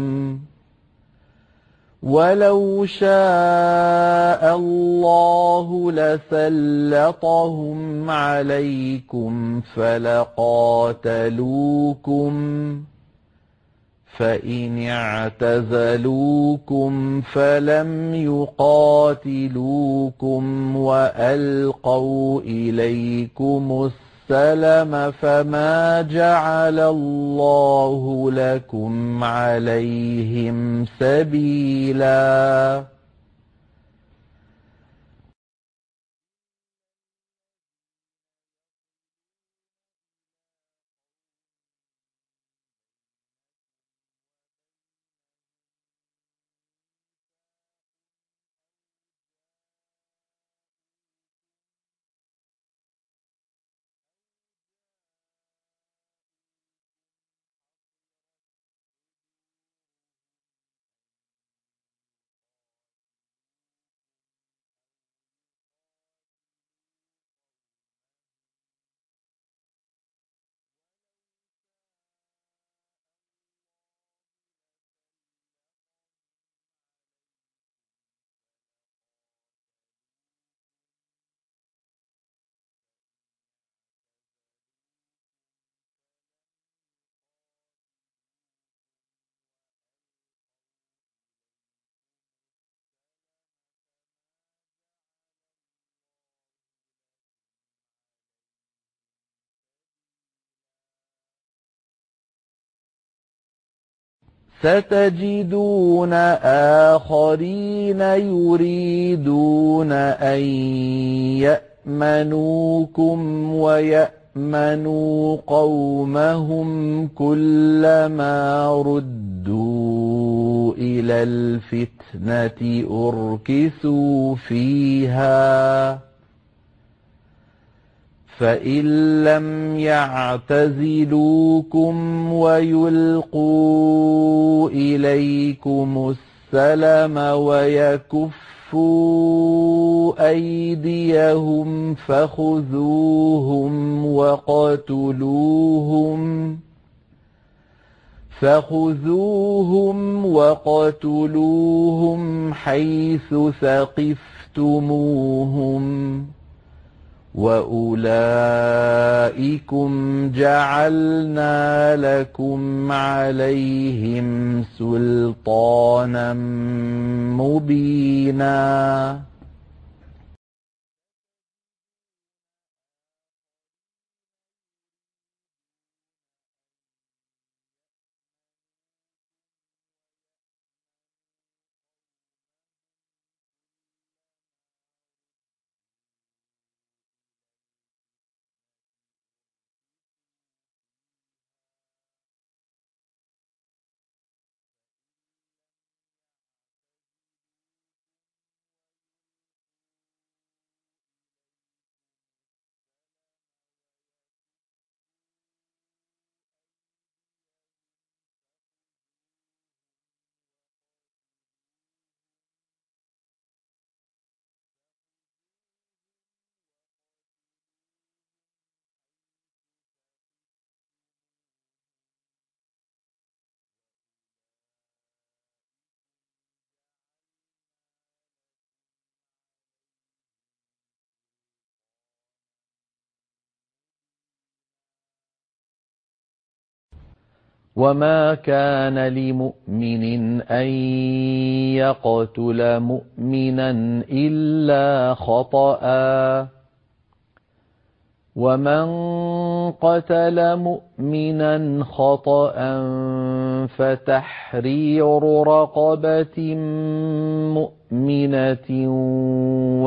ولو شاء الله لسلطهم عليكم فلقاتلوكم فإن اعتزلوكم فلم يقاتلوكم وألقوا إليكم السلم فما جعل الله لكم عليهم سبيلا ستجدون آخرين يريدون أن يأمنوكم ويأمنوا قومهم كلما ردوا إلى الفتنة أركسوا فيها فإن لم يعتزلوكم ويلقوا إليكم السلم ويكفوا أيديهم فخذوهم وقتلوهم حيث ثقفتموهم وأولئكم جعلنا لكم عليهم سلطانا مبينا وما كان لمؤمن أن يقتل مؤمنا إلا خطأ ومن قتل مؤمنا خطأ فتحرير رقبة مؤمنة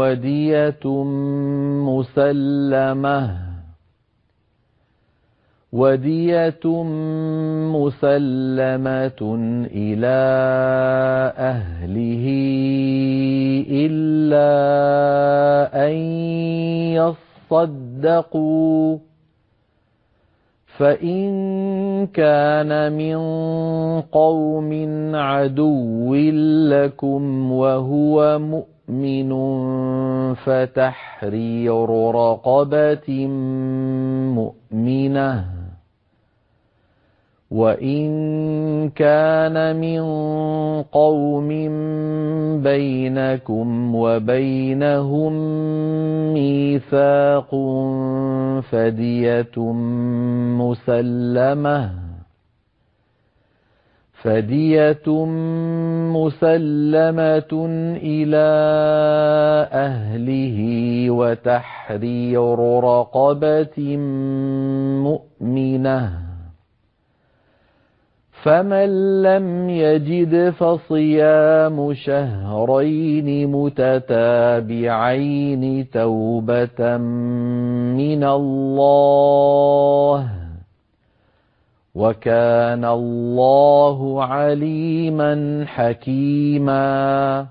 ودية وَدِيَةٌ مُّسَلَّمَةٌ إِلَىٰ أَهْلِهِ إِلَّا أَن يَصَّدَّقُوا ۚ فَإِن كَانَ مِن قَوْمٍ عَدُوٍّ لَّكُمْ وَهُوَ مُؤْمِنٌ فَتَحْرِيرُ رَقَبَةٍ مُّؤْمِنَةٍ ۖ وَإِن كَانَ مِن قَوْمٍ بَيْنَكُمْ وَبَيْنَهُم مِّيثَاقٌ فَدِيَةٌ مُّسَلَّمَةٌ إِلَىٰ أَهْلِهِ وَتَحْرِيرُ رَقَبَةٍ مُّؤْمِنَةٍ ۖ فَمَن لَّمْ يَجِدْ فَصِيَامُ شَهْرَيْنِ مُتَتَابِعَيْنِ تَوْبَةً مِّنَ اللَّهِ ۗ وَكَانَ اللَّهُ عَلِيمًا حَكِيمًا.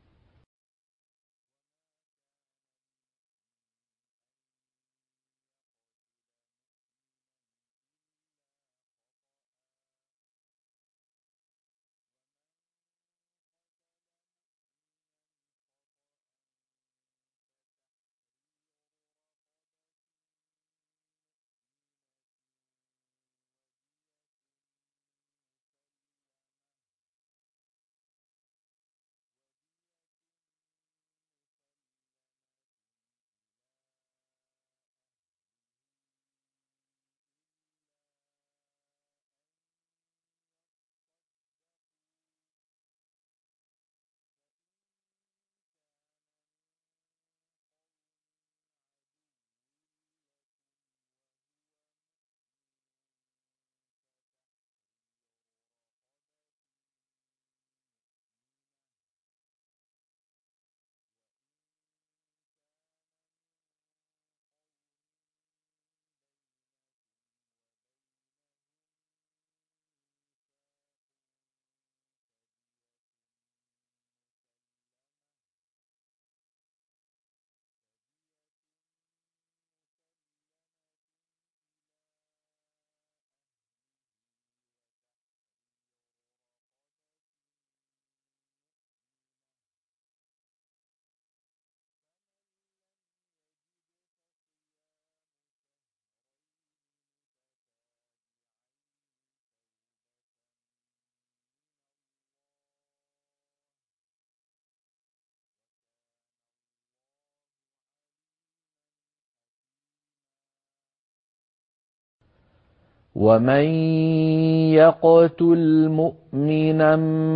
وَمَن يَقْتُلْ مُؤْمِنًا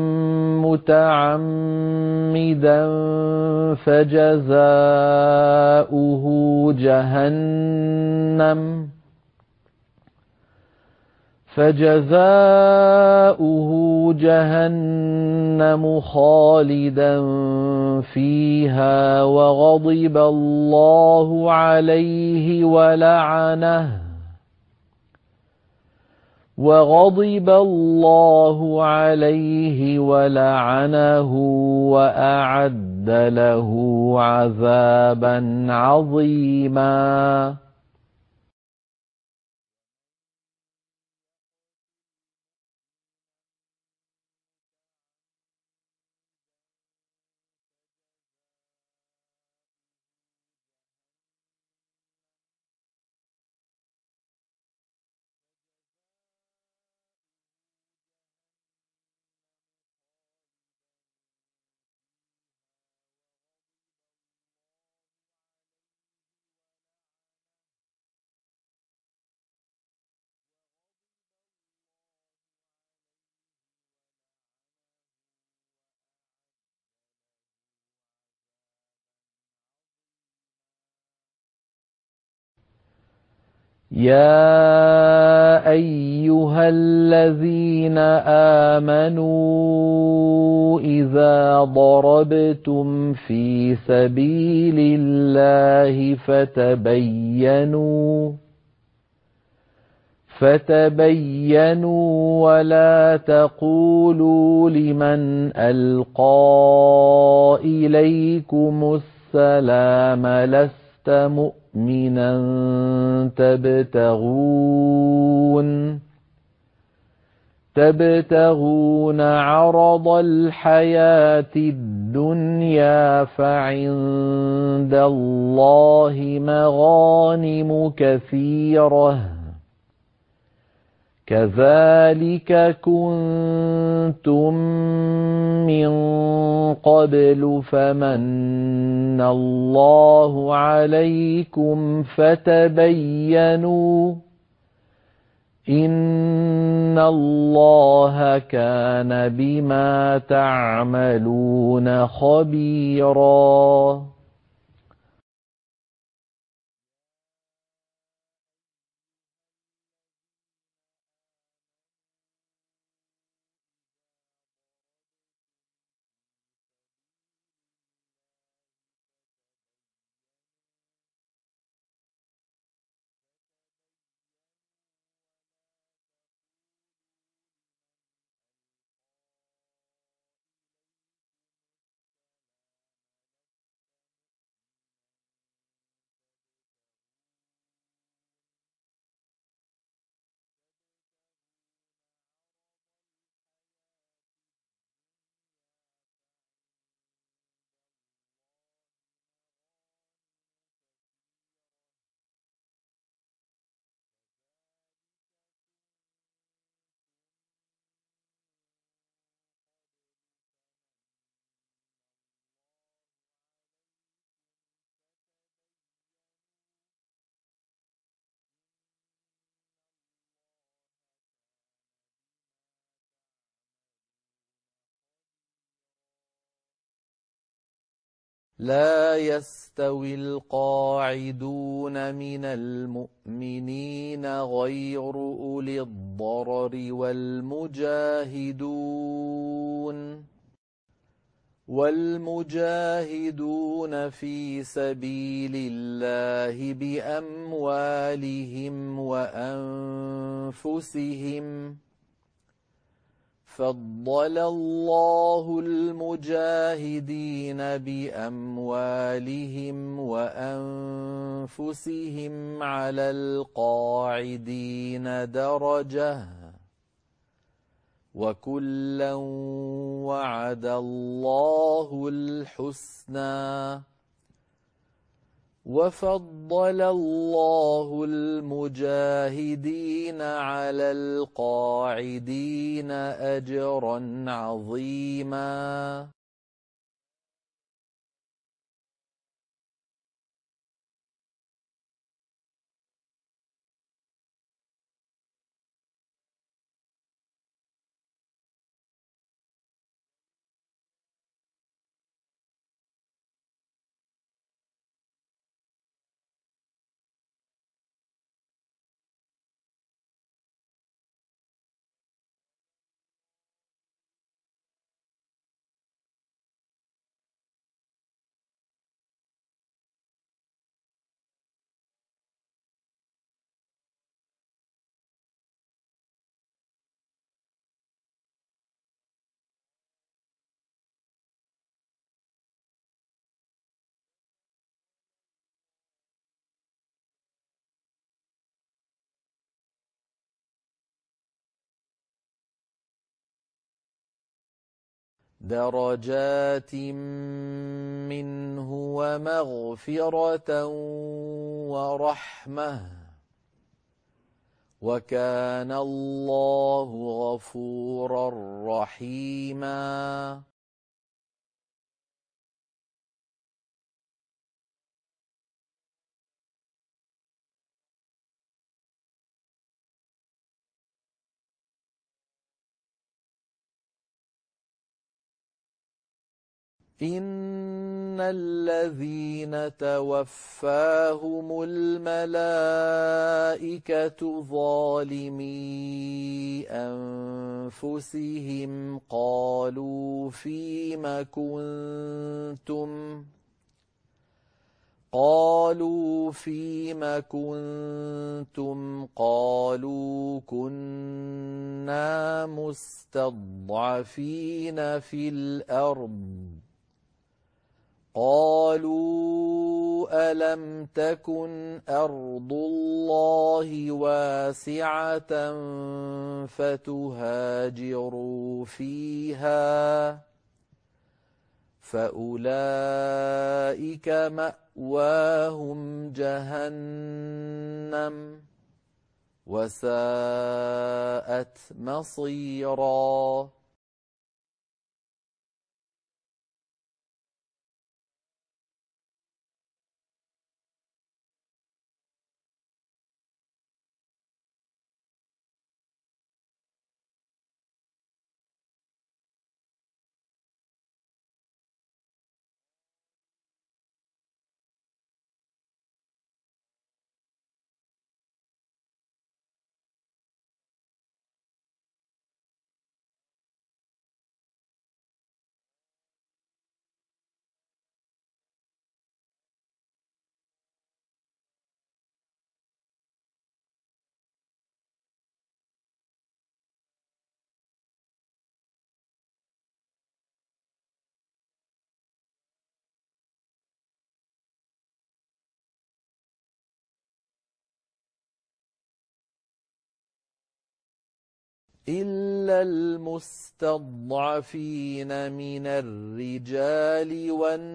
مُّتَعَمِّدًا فَجَزَاؤُهُ جَهَنَّمُ خَالِدًا فِيهَا وَغَضِبَ اللَّهُ عَلَيْهِ وَلَعَنَهُ وَأَعَدَّ لَهُ عَذَابًا عَظِيمًا. يَا أَيُّهَا الَّذِينَ آمَنُوا إِذَا ضَرَبْتُمْ فِي سَبِيلِ فتبينوا ولا تقولوا لمن ألقى إليكم السلام لست مؤمنا تبتغون عرض الحياة الدنيا فعند الله مغانم كثيرة كذلك كنتم من قبل فمن الله عليكم فتبينوا إن الله كان بما تعملون خبيرا. لا يستوي القاعدون من المؤمنين غير أولي الضرر والمجاهدون في سبيل الله بأموالهم وأنفسهم فضل الله المجاهدين بأموالهم وأنفسهم على القاعدين درجة وكلا وعد الله الحسنى وفضل الله المجاهدين على القاعدين أجرا عظيما. درجات منه ومغفرة ورحمة وكان الله غفورا رحيما. إن الذين توفاهم الملائكة ظالمي أنفسهم قالوا فيم كنتم قالوا فيم كنتم قالوا كنا مستضعفين في الأرض قالوا ألم تكن أرض الله واسعة فتهاجروا فيها فأولئك مأواهم جهنم وساءت مصيرا. إلا المستضعفين من الرجال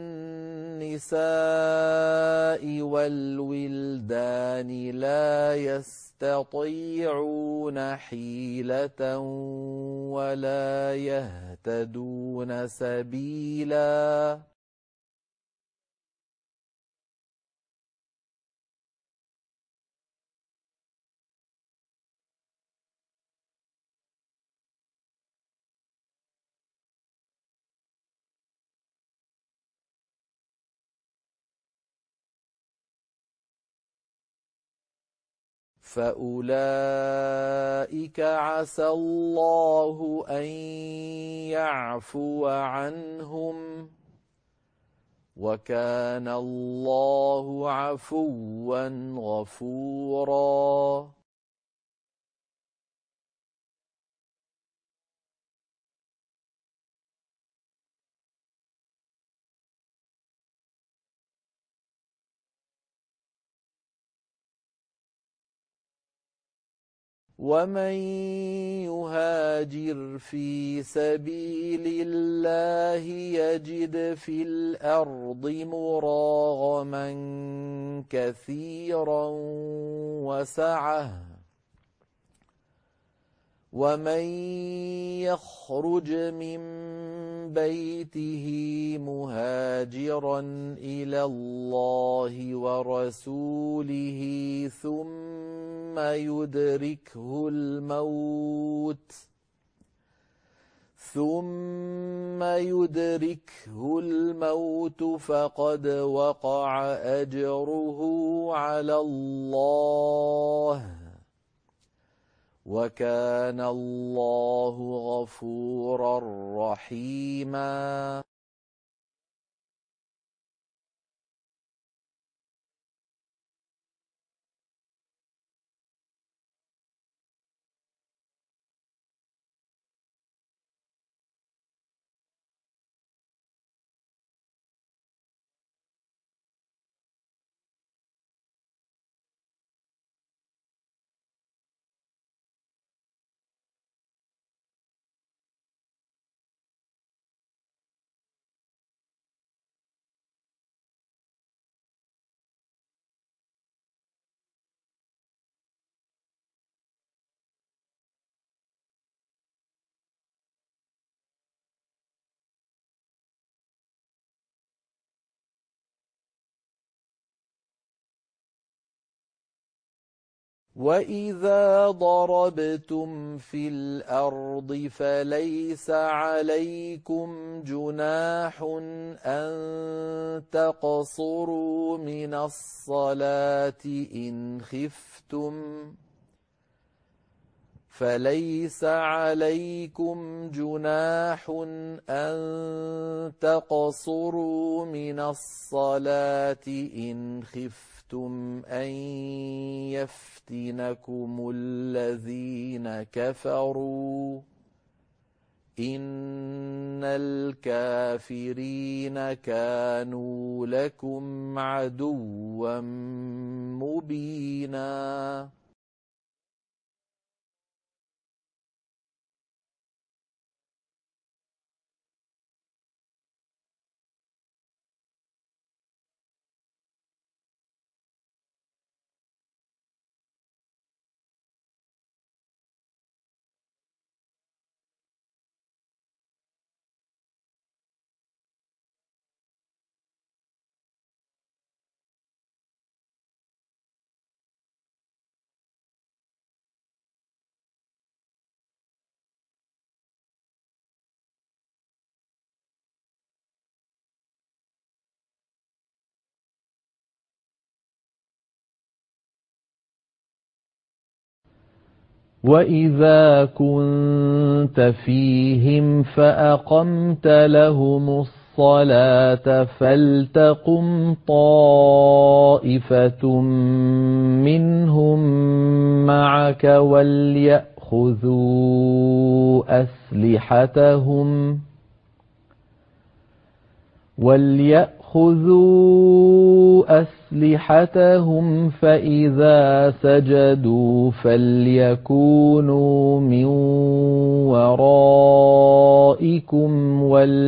والنساء والولدان لا يستطيعون حيلة ولا يهتدون سبيلا. فأولئك عسى الله أن يعفو عنهم وكان الله عفوا غفورا. ومن يهاجر في سبيل الله يجد في الأرض مراغما كثيرا وسعة ومن يخرج من بيته مهاجرا إلى الله ورسوله ثم يدركه الموت فقد وقع أجره على الله وكان الله غفورا رحيما. وإذا ضربتم في الأرض فليس عليكم جناح أن تقصروا من الصلاة فليس عليكم جناح أن تقصروا من الصلاة إن خفتم أن يفتنكم الذين كفروا إن الكافرين كانوا لكم عدوا مبينا. وإذا كنت فيهم فأقمت لهم الصلاة فلتقم طائفة منهم معك وليأخذوا أسلحتهم فإذا سجدوا فليكونوا من ولتأت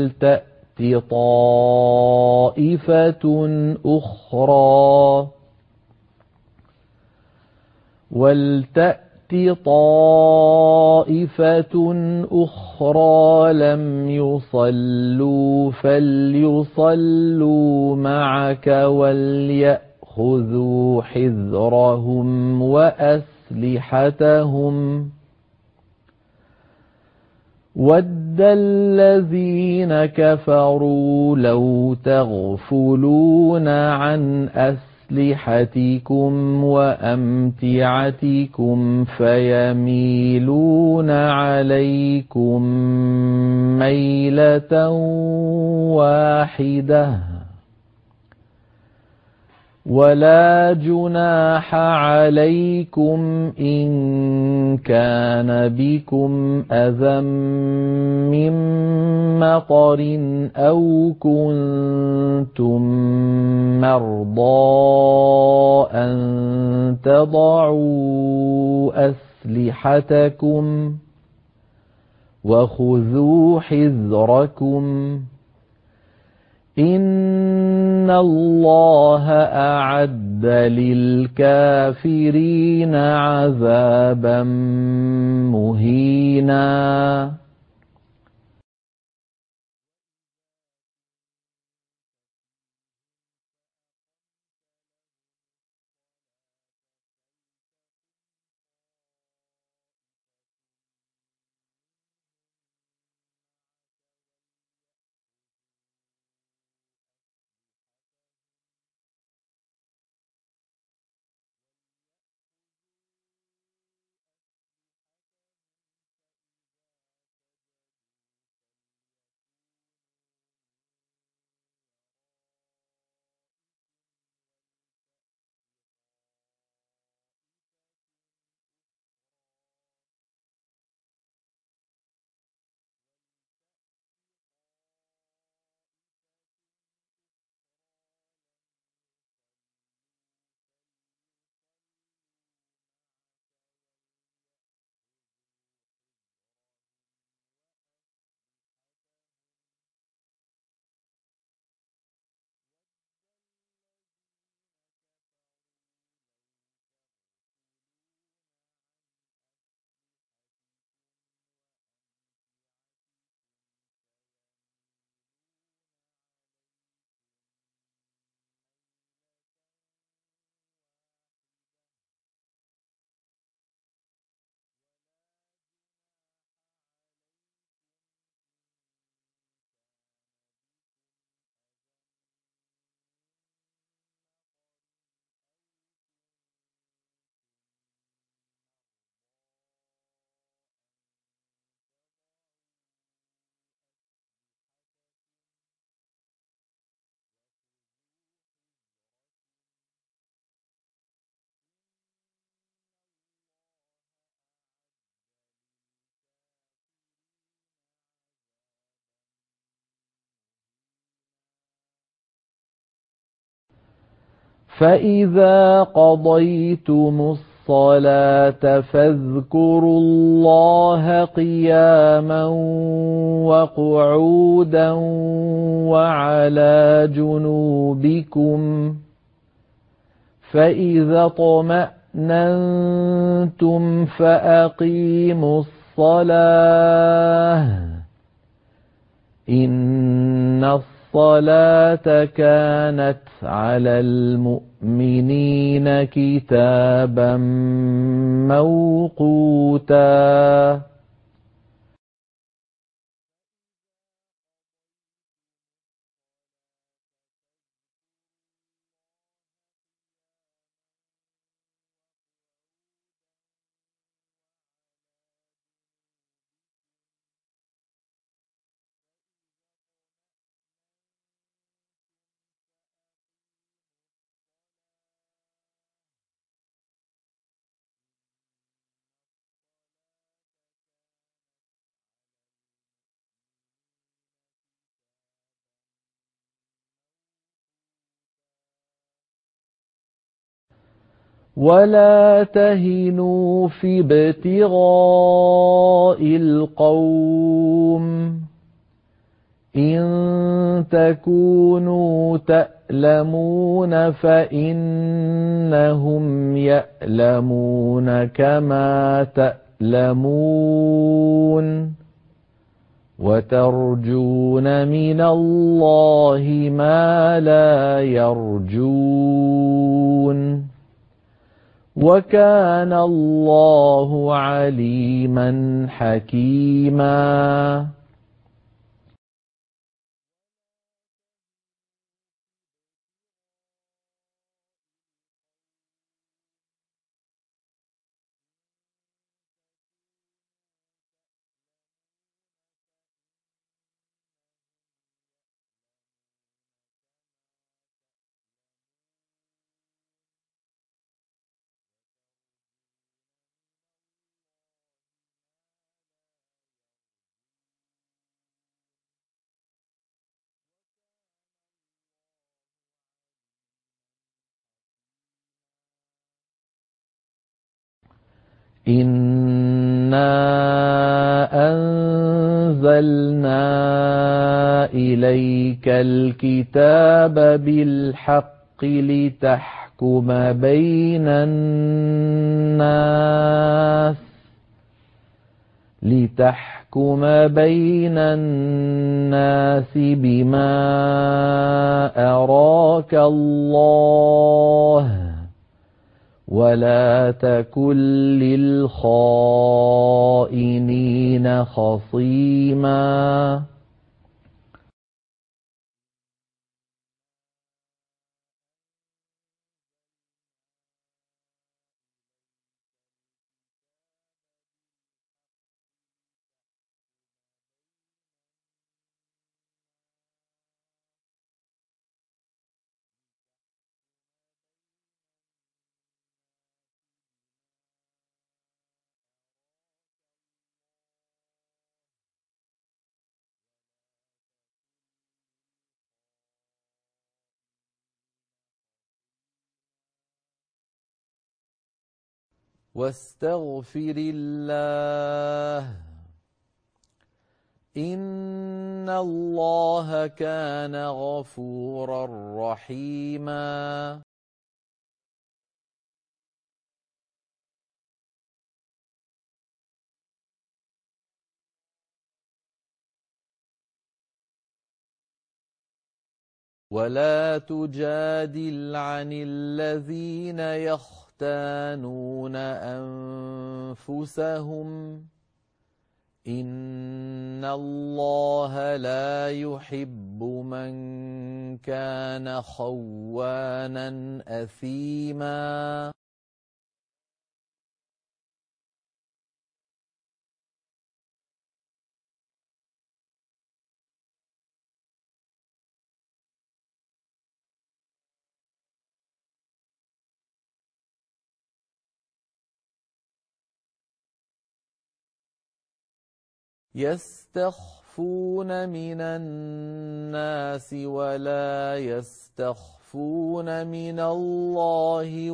طائفة أخرى لم يصلوا فليصلوا معك وليأخذوا حذرهم وأسلحتهم. وَدَّ الَّذِينَ كَفَرُوا لَوْ تَغْفُلُونَ عَنْ أَسْلِحَتِكُمْ وَأَمْتِعَتِكُمْ فَيَمِيلُونَ عَلَيْكُمْ مَيْلَةً واحدة. ولا جناح عليكم إن كان بكم أذى من مطر أو كنتم مرضى أن تضعوا أسلحتكم وخذوا حذركم إن الله أعد للكافرين عذابا مهينا. فإذا قضيتم الصلاة فاذكروا الله قياما وقعودا وعلى جنوبكم فإذا اطمأننتم فأقيموا الصلاة إن الصلاة كانت على المؤمنين كتابا موقوتا ولا تهنوا في ابتغاء القوم إن تكونوا تألمون فإنهم يألمون كما تألمون وترجون من الله ما لا يرجون وكان الله عليما حكيما إنا أنزلنا إليك الكتاب بالحق لتحكم بين الناس بما أراك الله ولا تكن للخائنين خصيما واستغفر الله إن الله كان غفورا رحيما ولا تجادل عن الذين يختانون أنفسهم إن الله لا يحب من كان خوانا أثيما يستخفون من الناس ولا يستخفون يستخفون من الله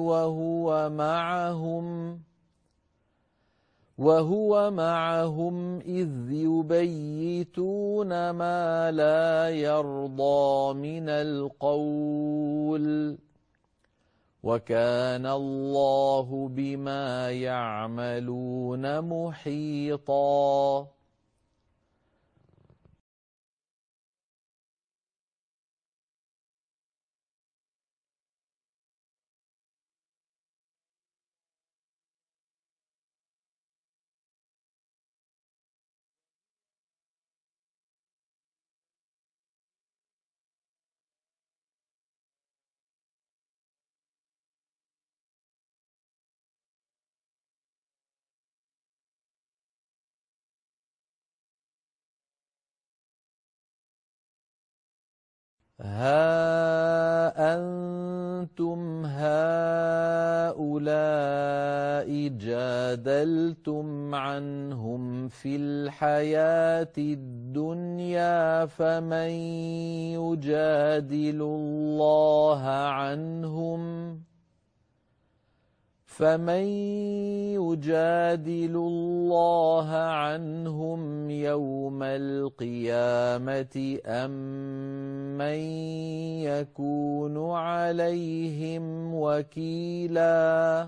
وهو معهم إذ يبيتون ما لا يرضى من القول وكان الله بما يعملون محيطا. ها أنتم هؤلاء جادلتم عنهم في الحياة الدنيا فمن يجادل الله عنهم يوم القيامة أم من يكون عليهم وكيلا.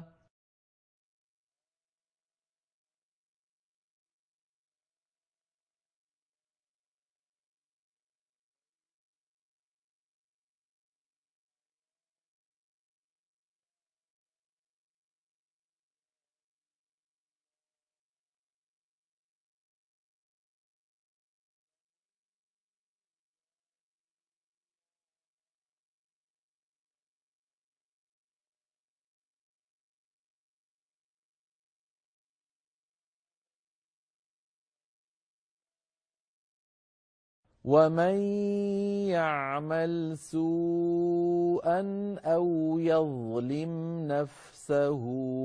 ومن يعمل سوءا أو يظلم نفسه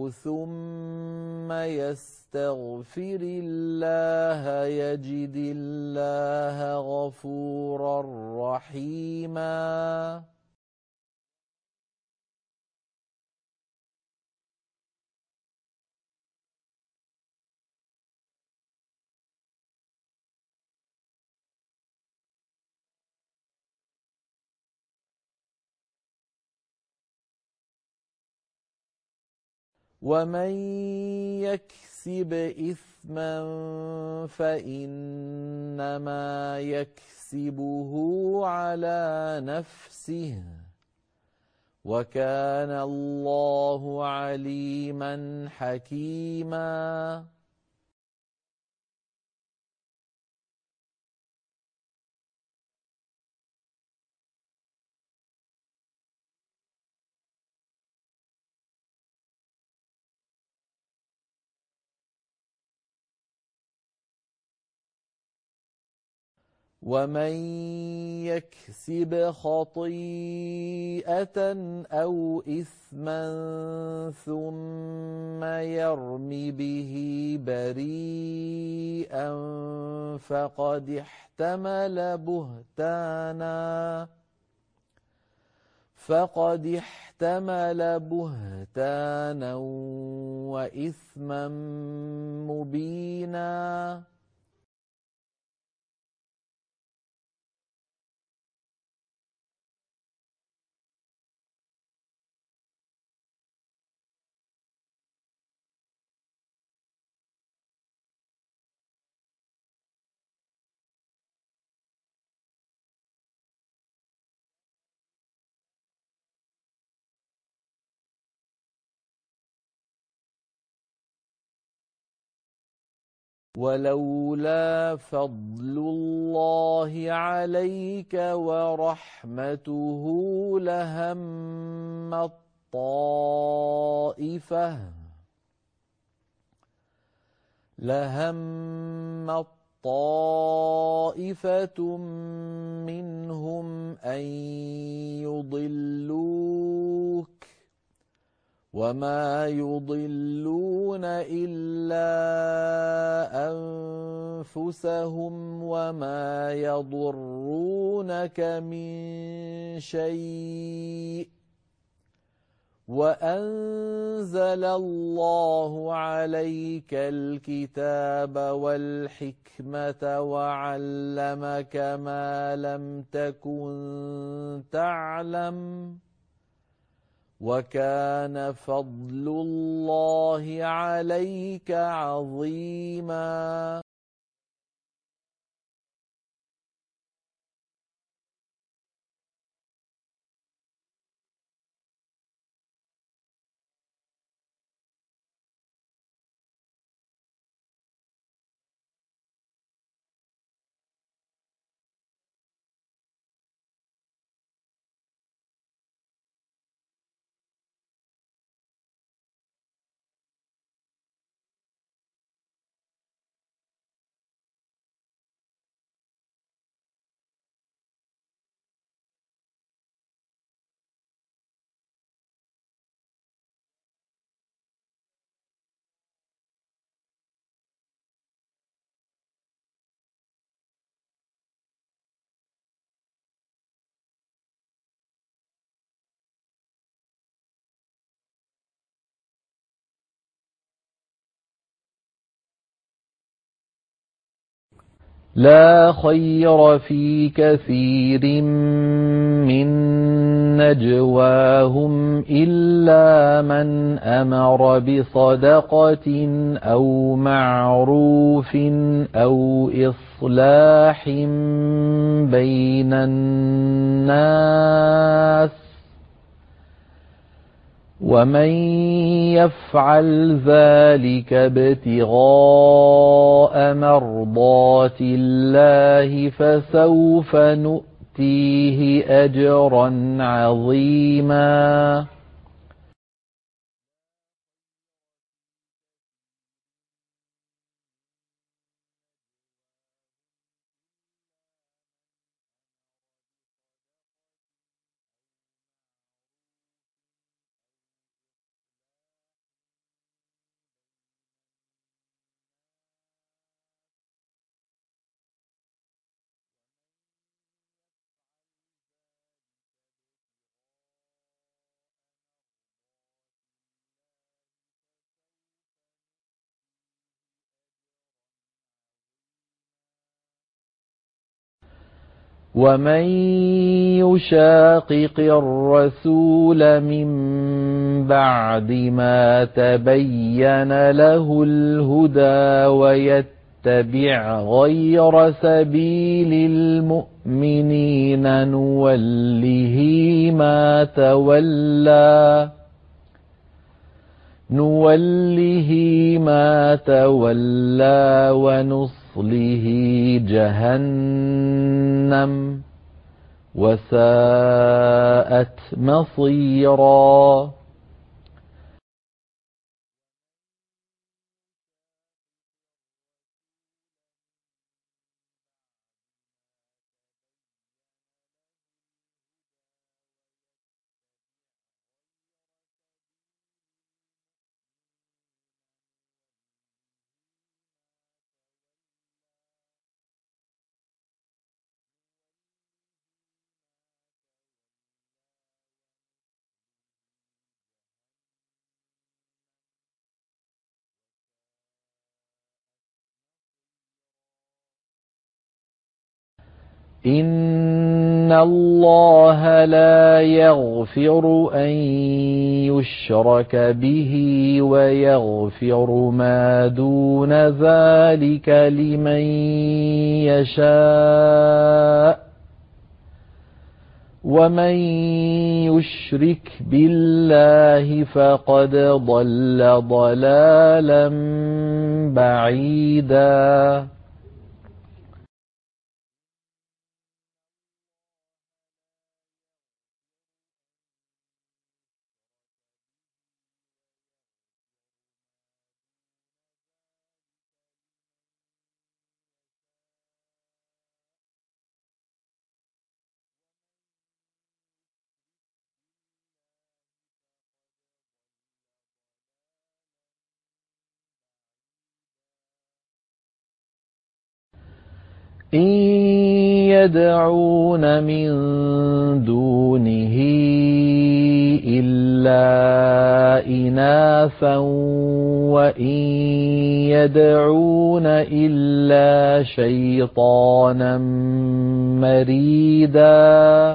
ثم يستغفر الله يجد الله غفورا رحيما. ومن يكسب إثما فإنما يكسبه على نفسه وكان الله عليما حكيما. ومن يكسب خطيئة أو إثما ثم يرم به بريئا فقد احتمل بهتانا وإثما مبينا. ولولا فضل الله عليك ورحمته لهمت طائفة منهم أن يضلوك وما يضلون إلا أنفسهم وما يضرونك من شيء وأنزل الله عليك الكتاب والحكمة وعلمك ما لم تكن تعلم وكان فضل الله عليك عظيما. لا خير في كثير من نجواهم إلا من أمر بصدقة أو معروف أو إصلاح بين الناس ومن يفعل ذلك ابتغاء مرضات الله فسوف نؤتيه أجرا عظيما. ومن يشاقق الرسول من بعد ما تبين له الهدى ويتبع غير سبيل المؤمنين نوله ما تولى ونصله جهنم وساءت مصيرا. إن الله لا يغفر أن يشرك به ويغفر ما دون ذلك لمن يشاء ومن يشرك بالله فقد ضل ضلالا بعيدا. إن يدعون من دونه إلا إناثا وإن يدعون إلا شيطانا مريدا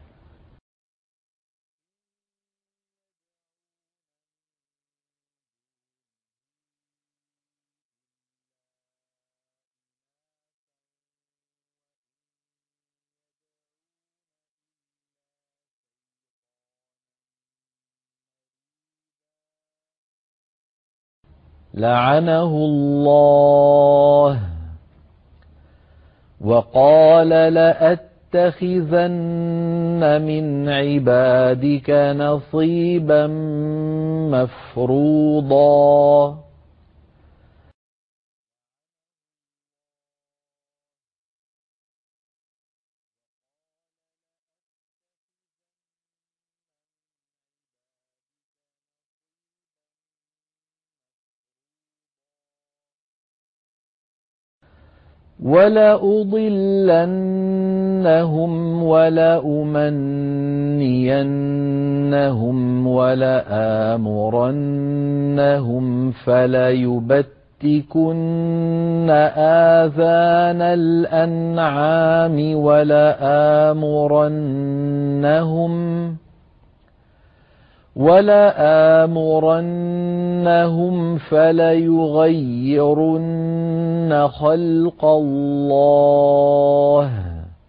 لعنه الله وقال لأتخذن من عبادك نصيبا مفروضا ولأضلنهم ولأمنينهم ولآمرنهم فليبتكن آذان الأنعام ولآمرنهم فليغيرن خلق الله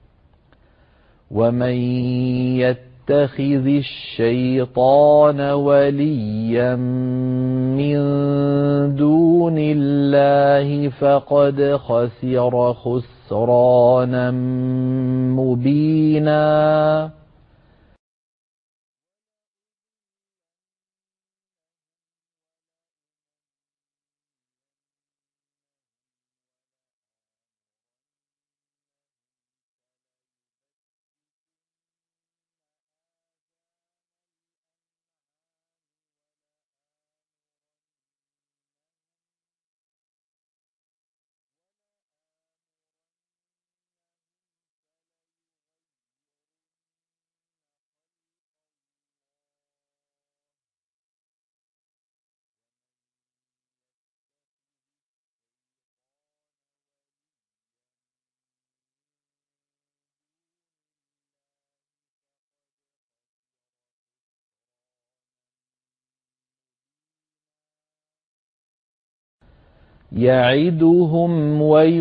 ومن يتخذ الشيطان وليا من دون الله فقد خسر خسرانا مبينا يعدهم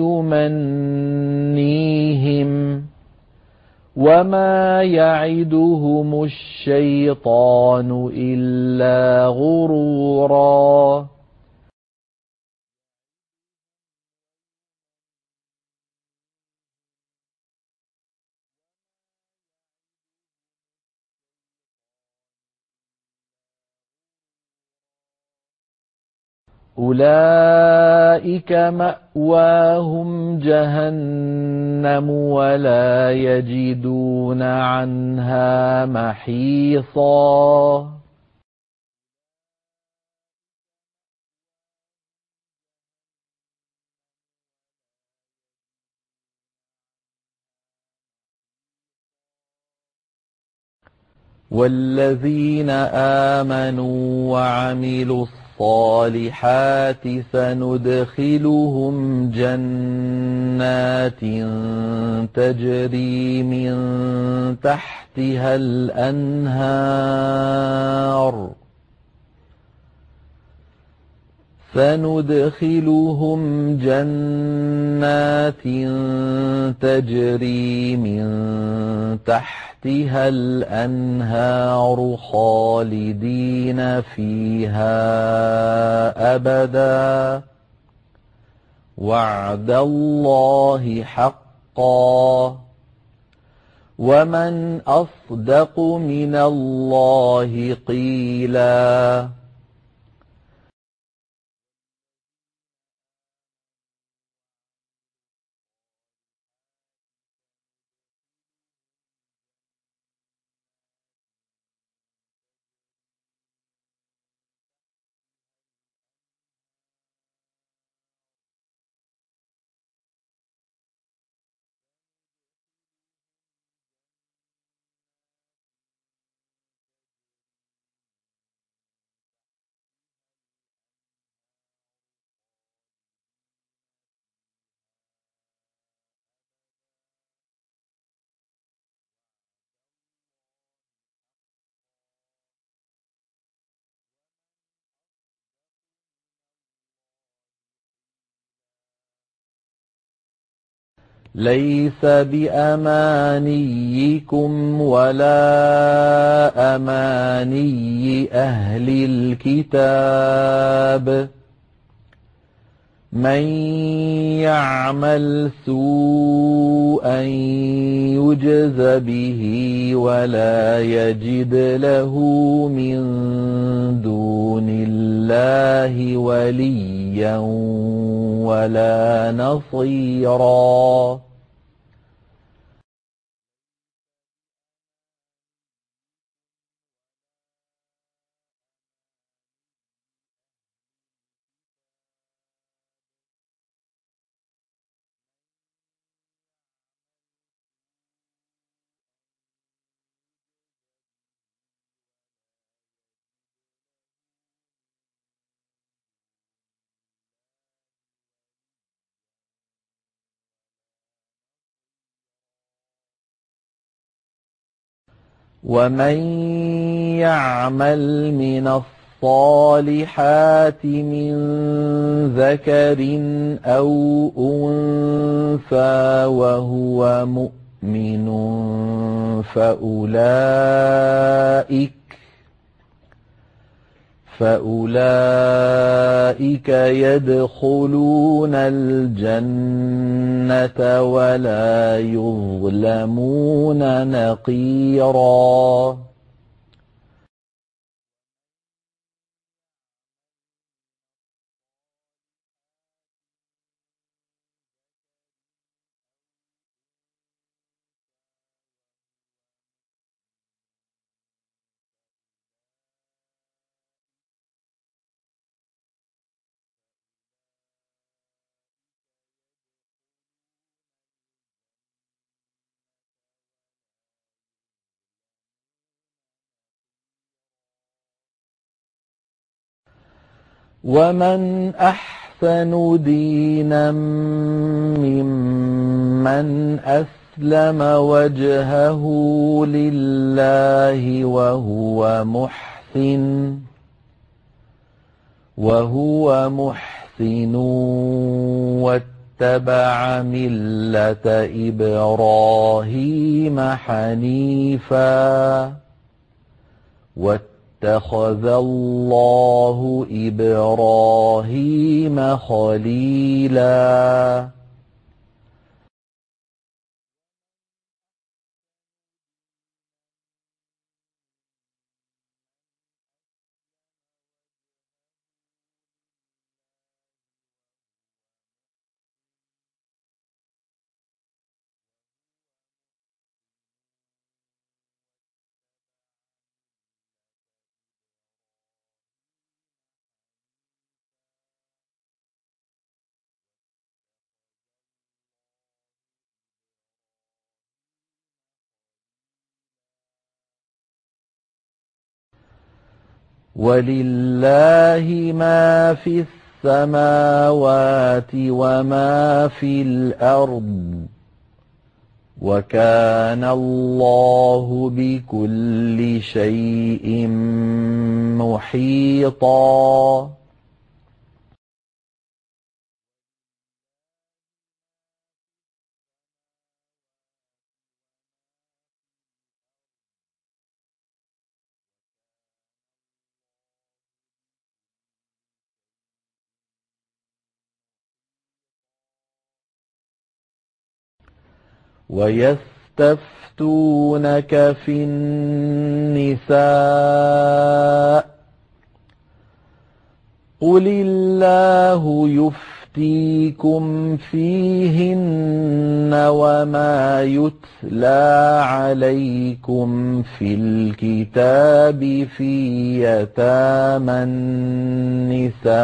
ويمنيهم وما يعدهم الشيطان إلا غرورا أولئك مأواهم جهنم ولا يجدون عنها محيصا والذين آمنوا وعملوا الصالحات سندخلهم جنات تجري من تحتها الأنهار تجري من تحتها الأنهار خالدين فيها أبدا وعد الله حقا ومن أصدق من الله قيلا ليس بأمانيكم ولا أماني أهل الكتاب من يعمل سوءا يجز به ولا يجد له من دون الله وليا ولا نصيرا ومن يعمل من الصالحات من ذكر أو أنثى وهو مؤمن فأولئك يدخلون الجنة ولا يظلمون نقيرا ومن أحسن دينا ممن أسلم وجهه لله وهو محسن واتبع ملة إبراهيم حنيفا واتخذ الله إبراهيم خليلا ولله ما في السماوات وما في الأرض وكان الله بكل شيء محيطا ويستفتونك في النساء قل الله يفتيكم فيهن وما يتلى عليكم في الكتاب في يتامى النساء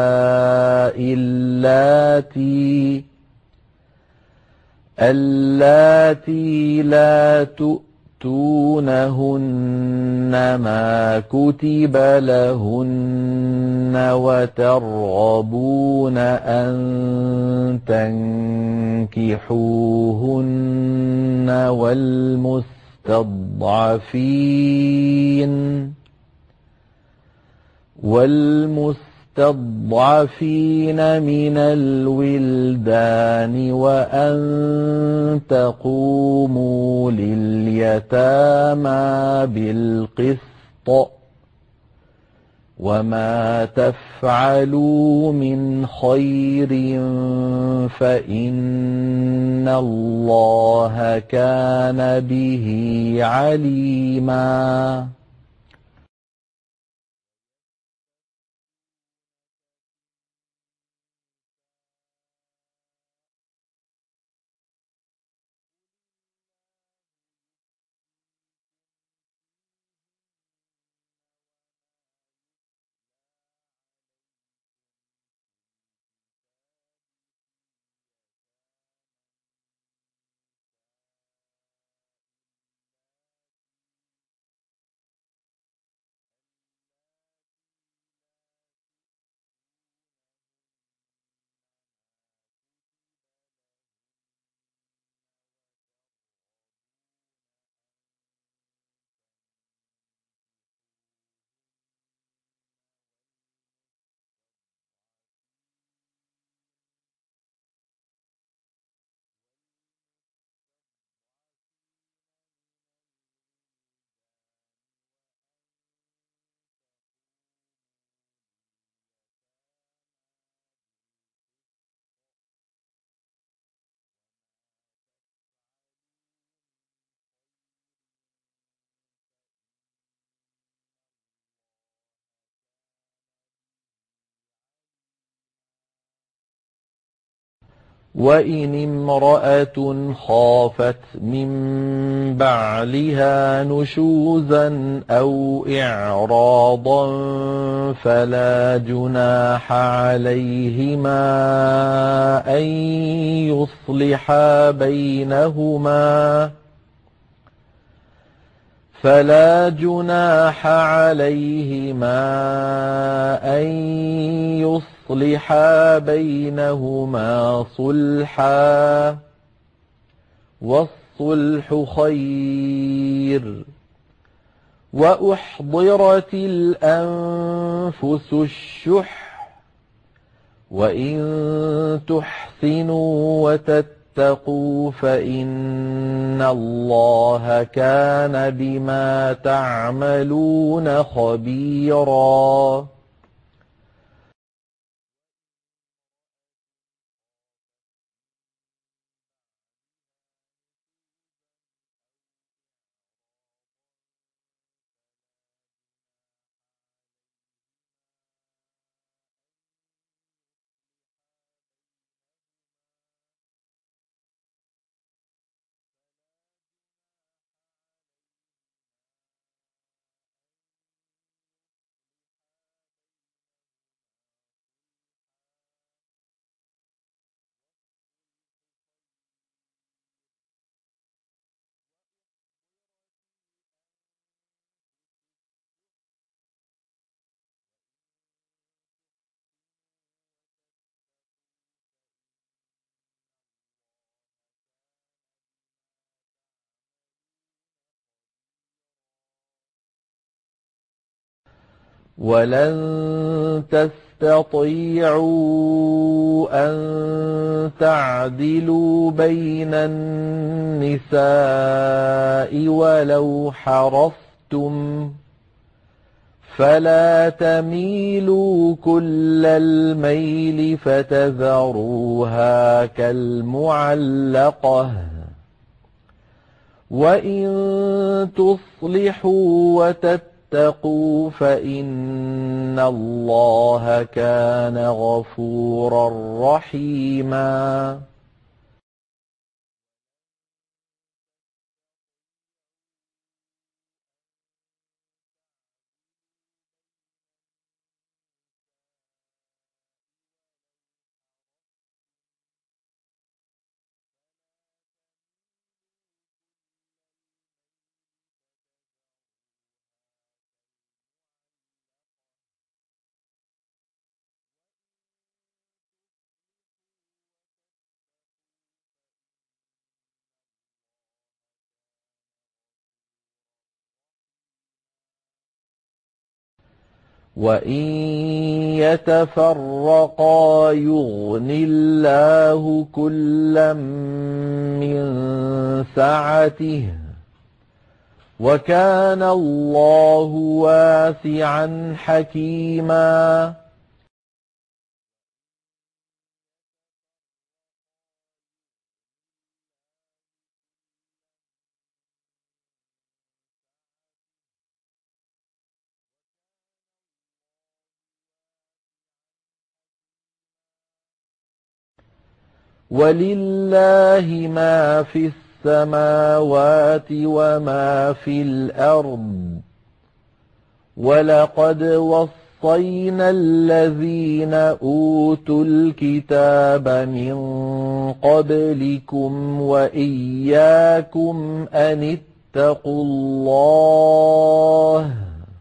اللاتي لا تؤتونهن ما كتب لهن وترغبون أن تنكحوهن والمستضعفين المستضعفين من الولدان وأن تقوموا لليتامى بالقسط وما تفعلوا من خير فإن الله كان به عليما وإن امرأة خافت من بعلها نشوزا أو إعراضا فلا جناح عليهما أن يصلحا بينهما صلحا والصلح خير وأحضرت الأنفس الشح وإن تحسنوا وتتقوا فإن الله كان بما تعملون خبيرا ولن تستطيعوا أن تعدلوا بين النساء ولو حرصتم فلا تميلوا كل الميل فتذروها كالمعلقة وإن تصلحوا وتتقوا فإن الله كان غفورا رحيما وإن يتفرقا يغن الله كلا من سعته وكان الله واسعا حكيما ولله ما في السماوات وما في الأرض ولقد وصينا الذين أوتوا الكتاب من قبلكم وإياكم أن اتقوا الله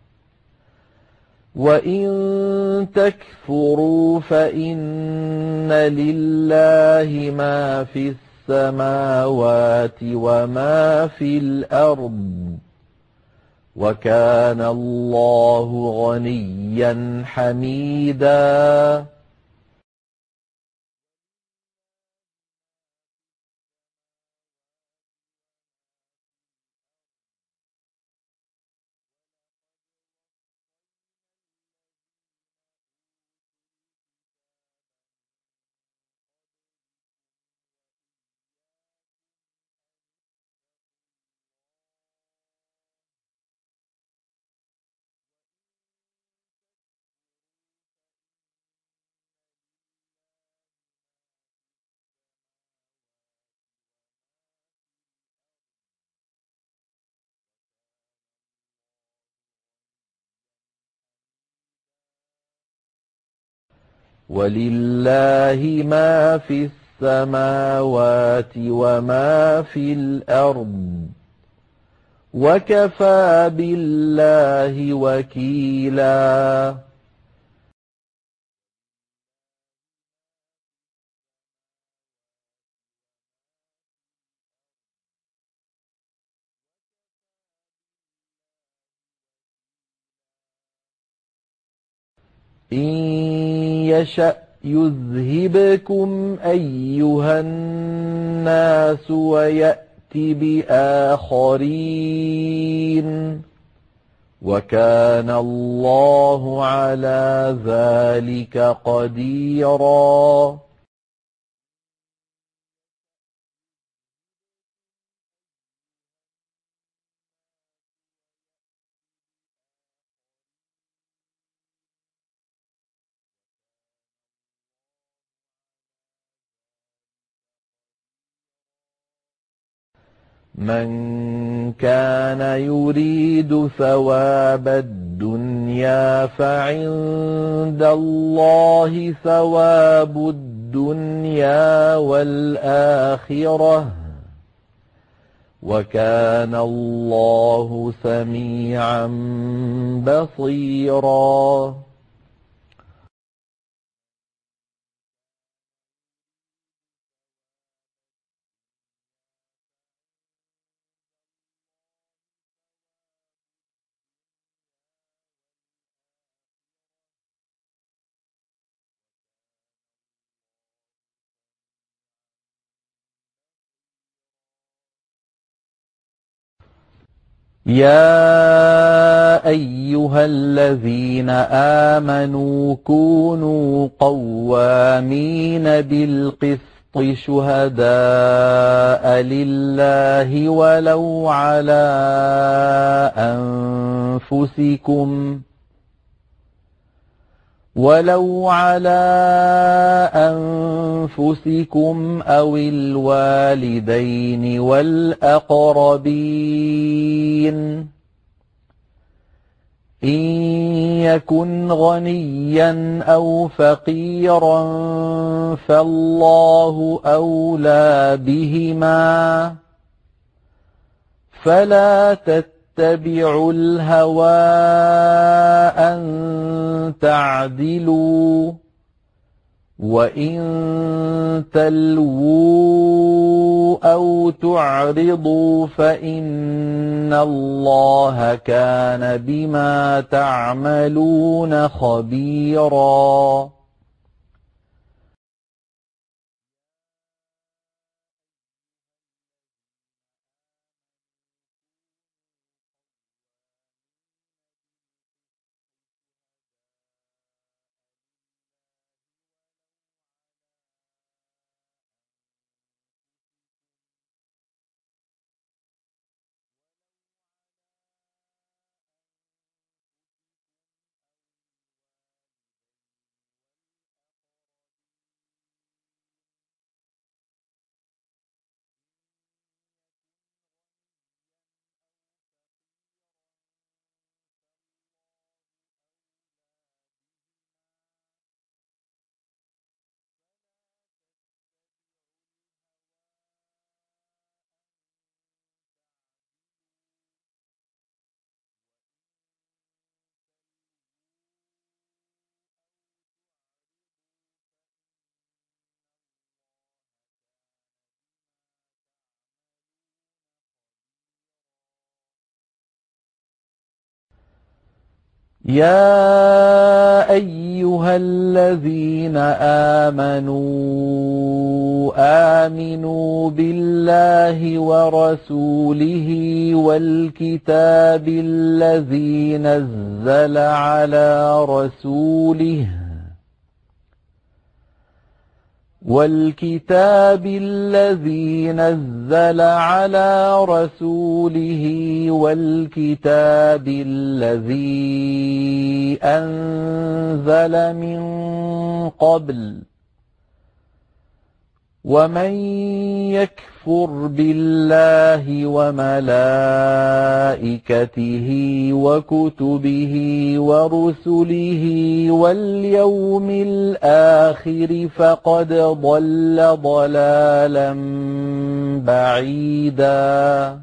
وإن تكفروا فإن لله ما في السماوات وما في الأرض وكان الله غنيا حميدا ولله ما في السماوات وما في الأرض وكفى بالله وكيلا إن يشأ يذهبكم أيها الناس ويأت بآخرين وكان الله على ذلك قديرا من كان يريد ثواب الدنيا فعند الله ثواب الدنيا والآخرة وكان الله سميعا بصيرا يا أيها الذين آمنوا كونوا قوامين بالقسط شهداء لله ولو على أنفسكم أو الوالدين والأقربين إن يكن غنيا أو فقيرا فالله أولى بهما فلا تتبعوا الهوى أن تعدلوا وَإِن تَلْوُوا أَوْ تُعْرِضُوا فَإِنَّ اللَّهَ كَانَ بِمَا تَعْمَلُونَ خَبِيرًا يَا أَيُّهَا الَّذِينَ آمَنُوا بِاللَّهِ وَرَسُولِهِ وَالْكِتَابِ الَّذِي نزل على رسوله والكتاب الذي أنزل من قبل ومن يكفر بالله وملائكته وكتبه ورسله واليوم الآخر فقد ضل ضلالا بعيدا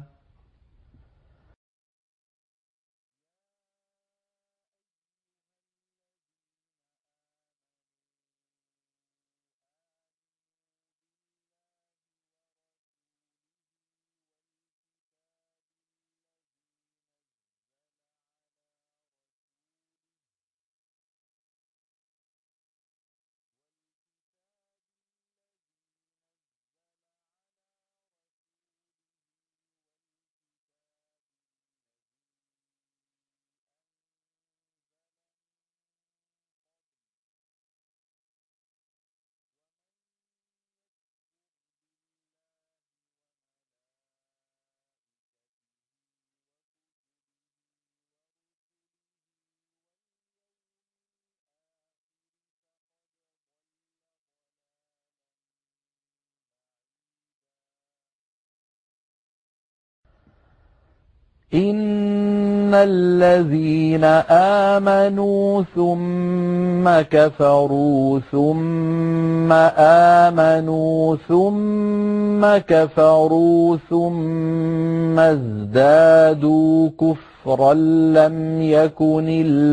إن الذين آمنوا ثم كفروا ثم آمنوا ثم كفروا ثم ازدادوا كفرا لم يكن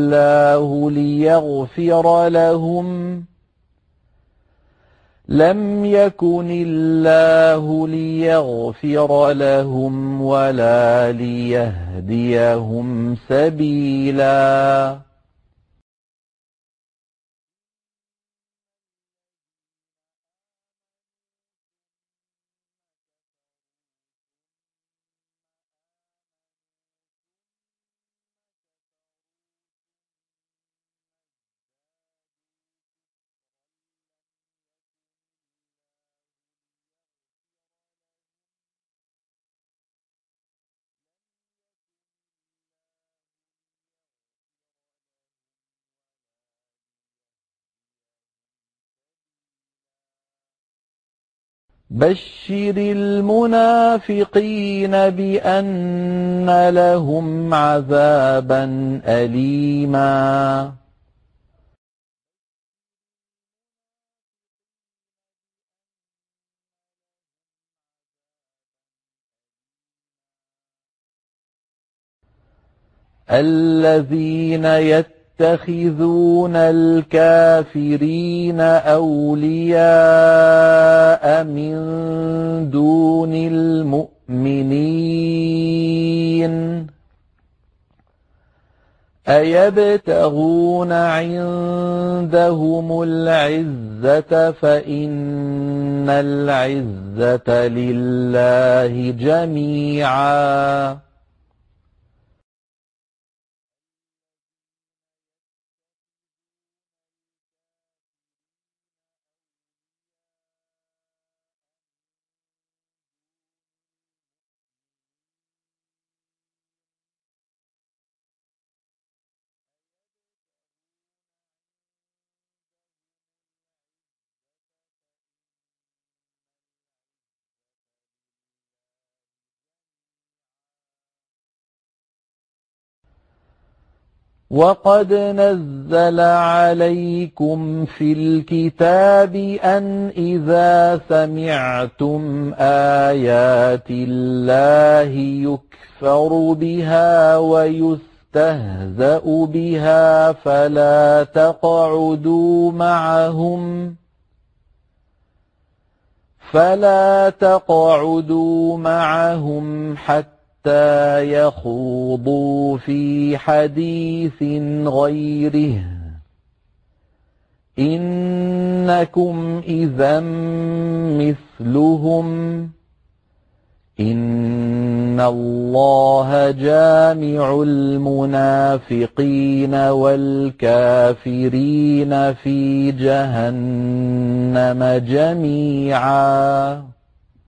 الله ليغفر لهم ولا ليهديهم سبيلا بشر المنافقين بأن لهم عذابا أليما الذين يتخذون الكافرين أولياء من دون المؤمنين أيبتغون عندهم العزة فإن العزة لله جميعا وقد نزل عليكم في الكتاب أن إذا سمعتم آيات الله يكفر بها ويستهزأ بها فلا تقعدوا معهم حتى يخوضوا في حديث غيره إنكم إذا مثلهم إن الله جامع المنافقين والكافرين في جهنم جميعا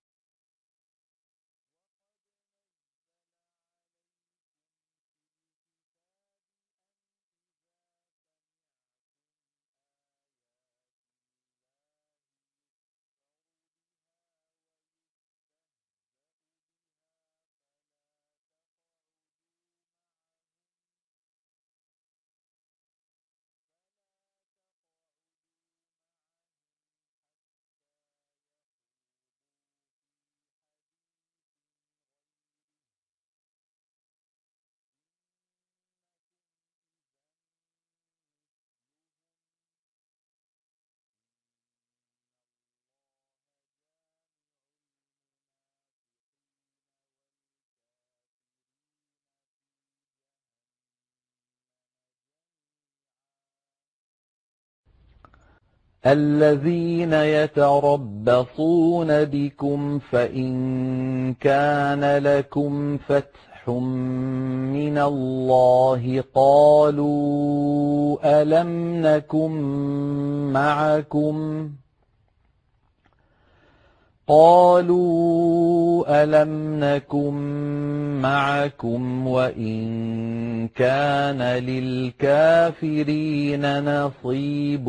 الذين يتربصون بكم فإن كان لكم فتح من الله قالوا ألم نكن معكم وإن كان للكافرين نصيب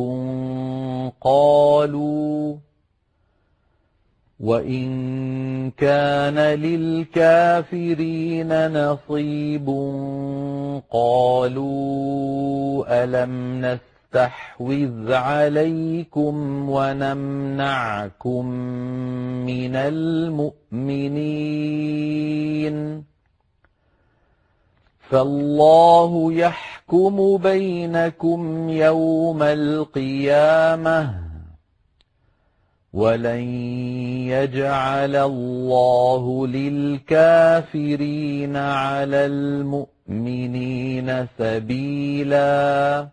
قالوا ألم نستحوذ عليكم ونمنعكم من المؤمنين فالله يحكم بينكم يوم القيامة ولن يجعل الله للكافرين على المؤمنين سبيلا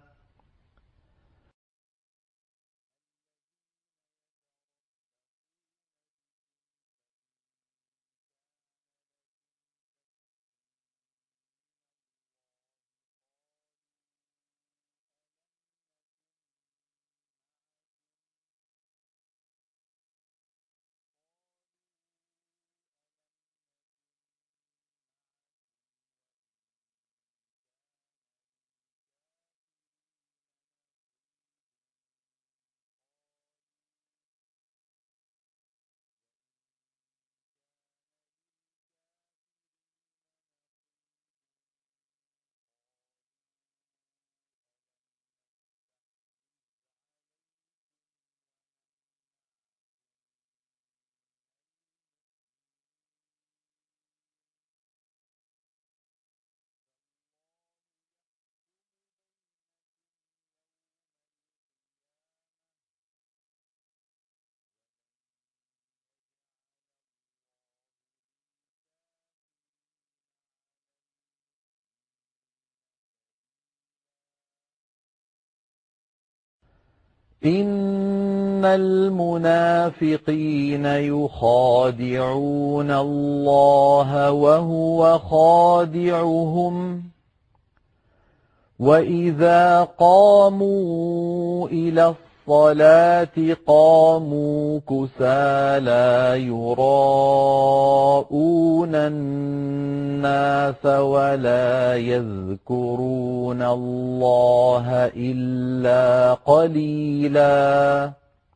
إن المنافقين يخادعون الله وهو خادعهم وإذا قاموا إلى الصلاة قاموا كسالى يراءون الناس ولا يذكرون الله إلا قليلا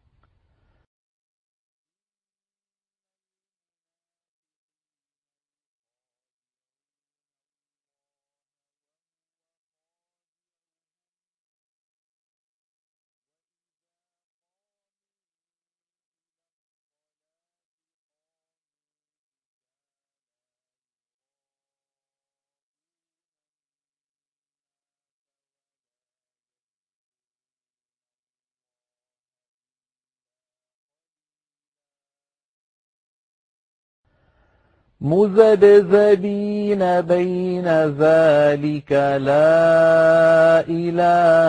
مذبذبين بين ذلك لا إله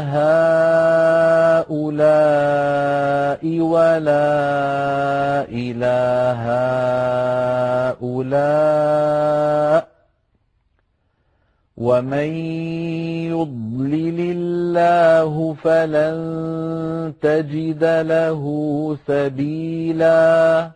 هؤلاء ولا إله هؤلاء ومن يضلل الله فلن تجد له سبيلا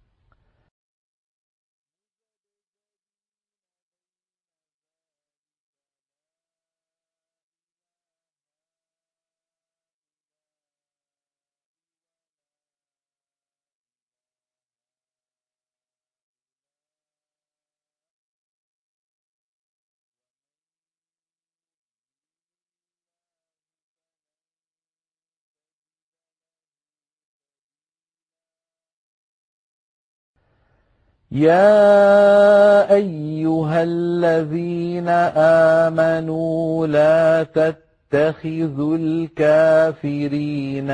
يا أيها الذين آمنوا لا تتخذوا الكافرين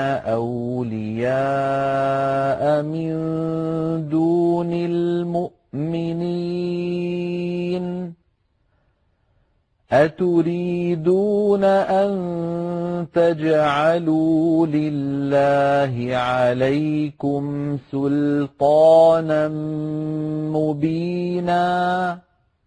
أولياء من دون المؤمنين أتريدون أن تجعلوا لله عليكم سلطانا مبينا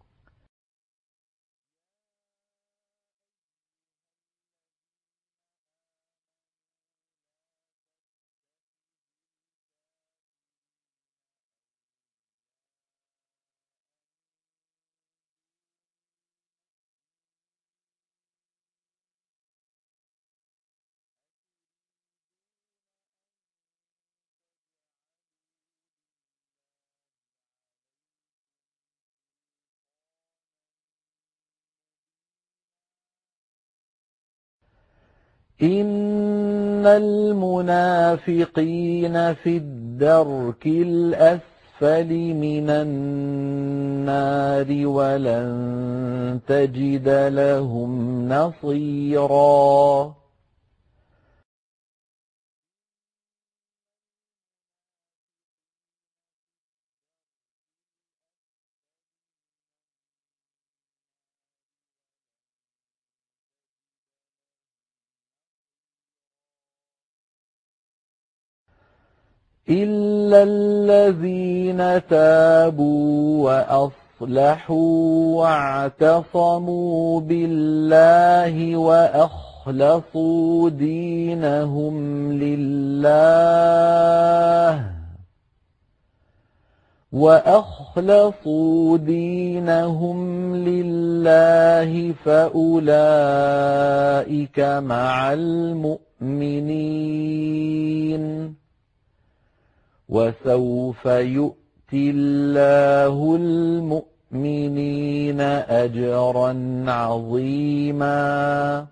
إن المنافقين في الدرك الأسفل من النار ولن تجد لهم نصيرا إلا الذين تابوا وأصلحوا واعتصموا بالله وأخلصوا دينهم لله فأولئك مع المؤمنين وسوف يؤتي الله المؤمنين أجرا عظيما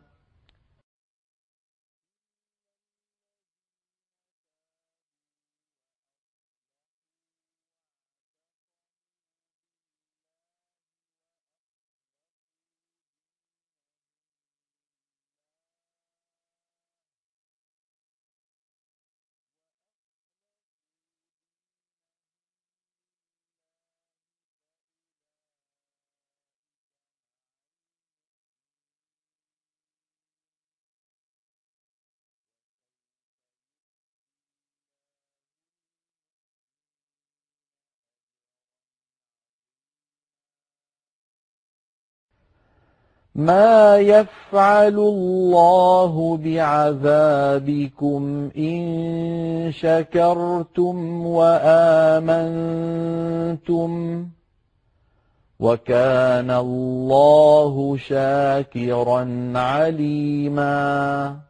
ما يفعل الله بعذابكم إن شكرتم وآمنتم وكان الله شاكرا عليما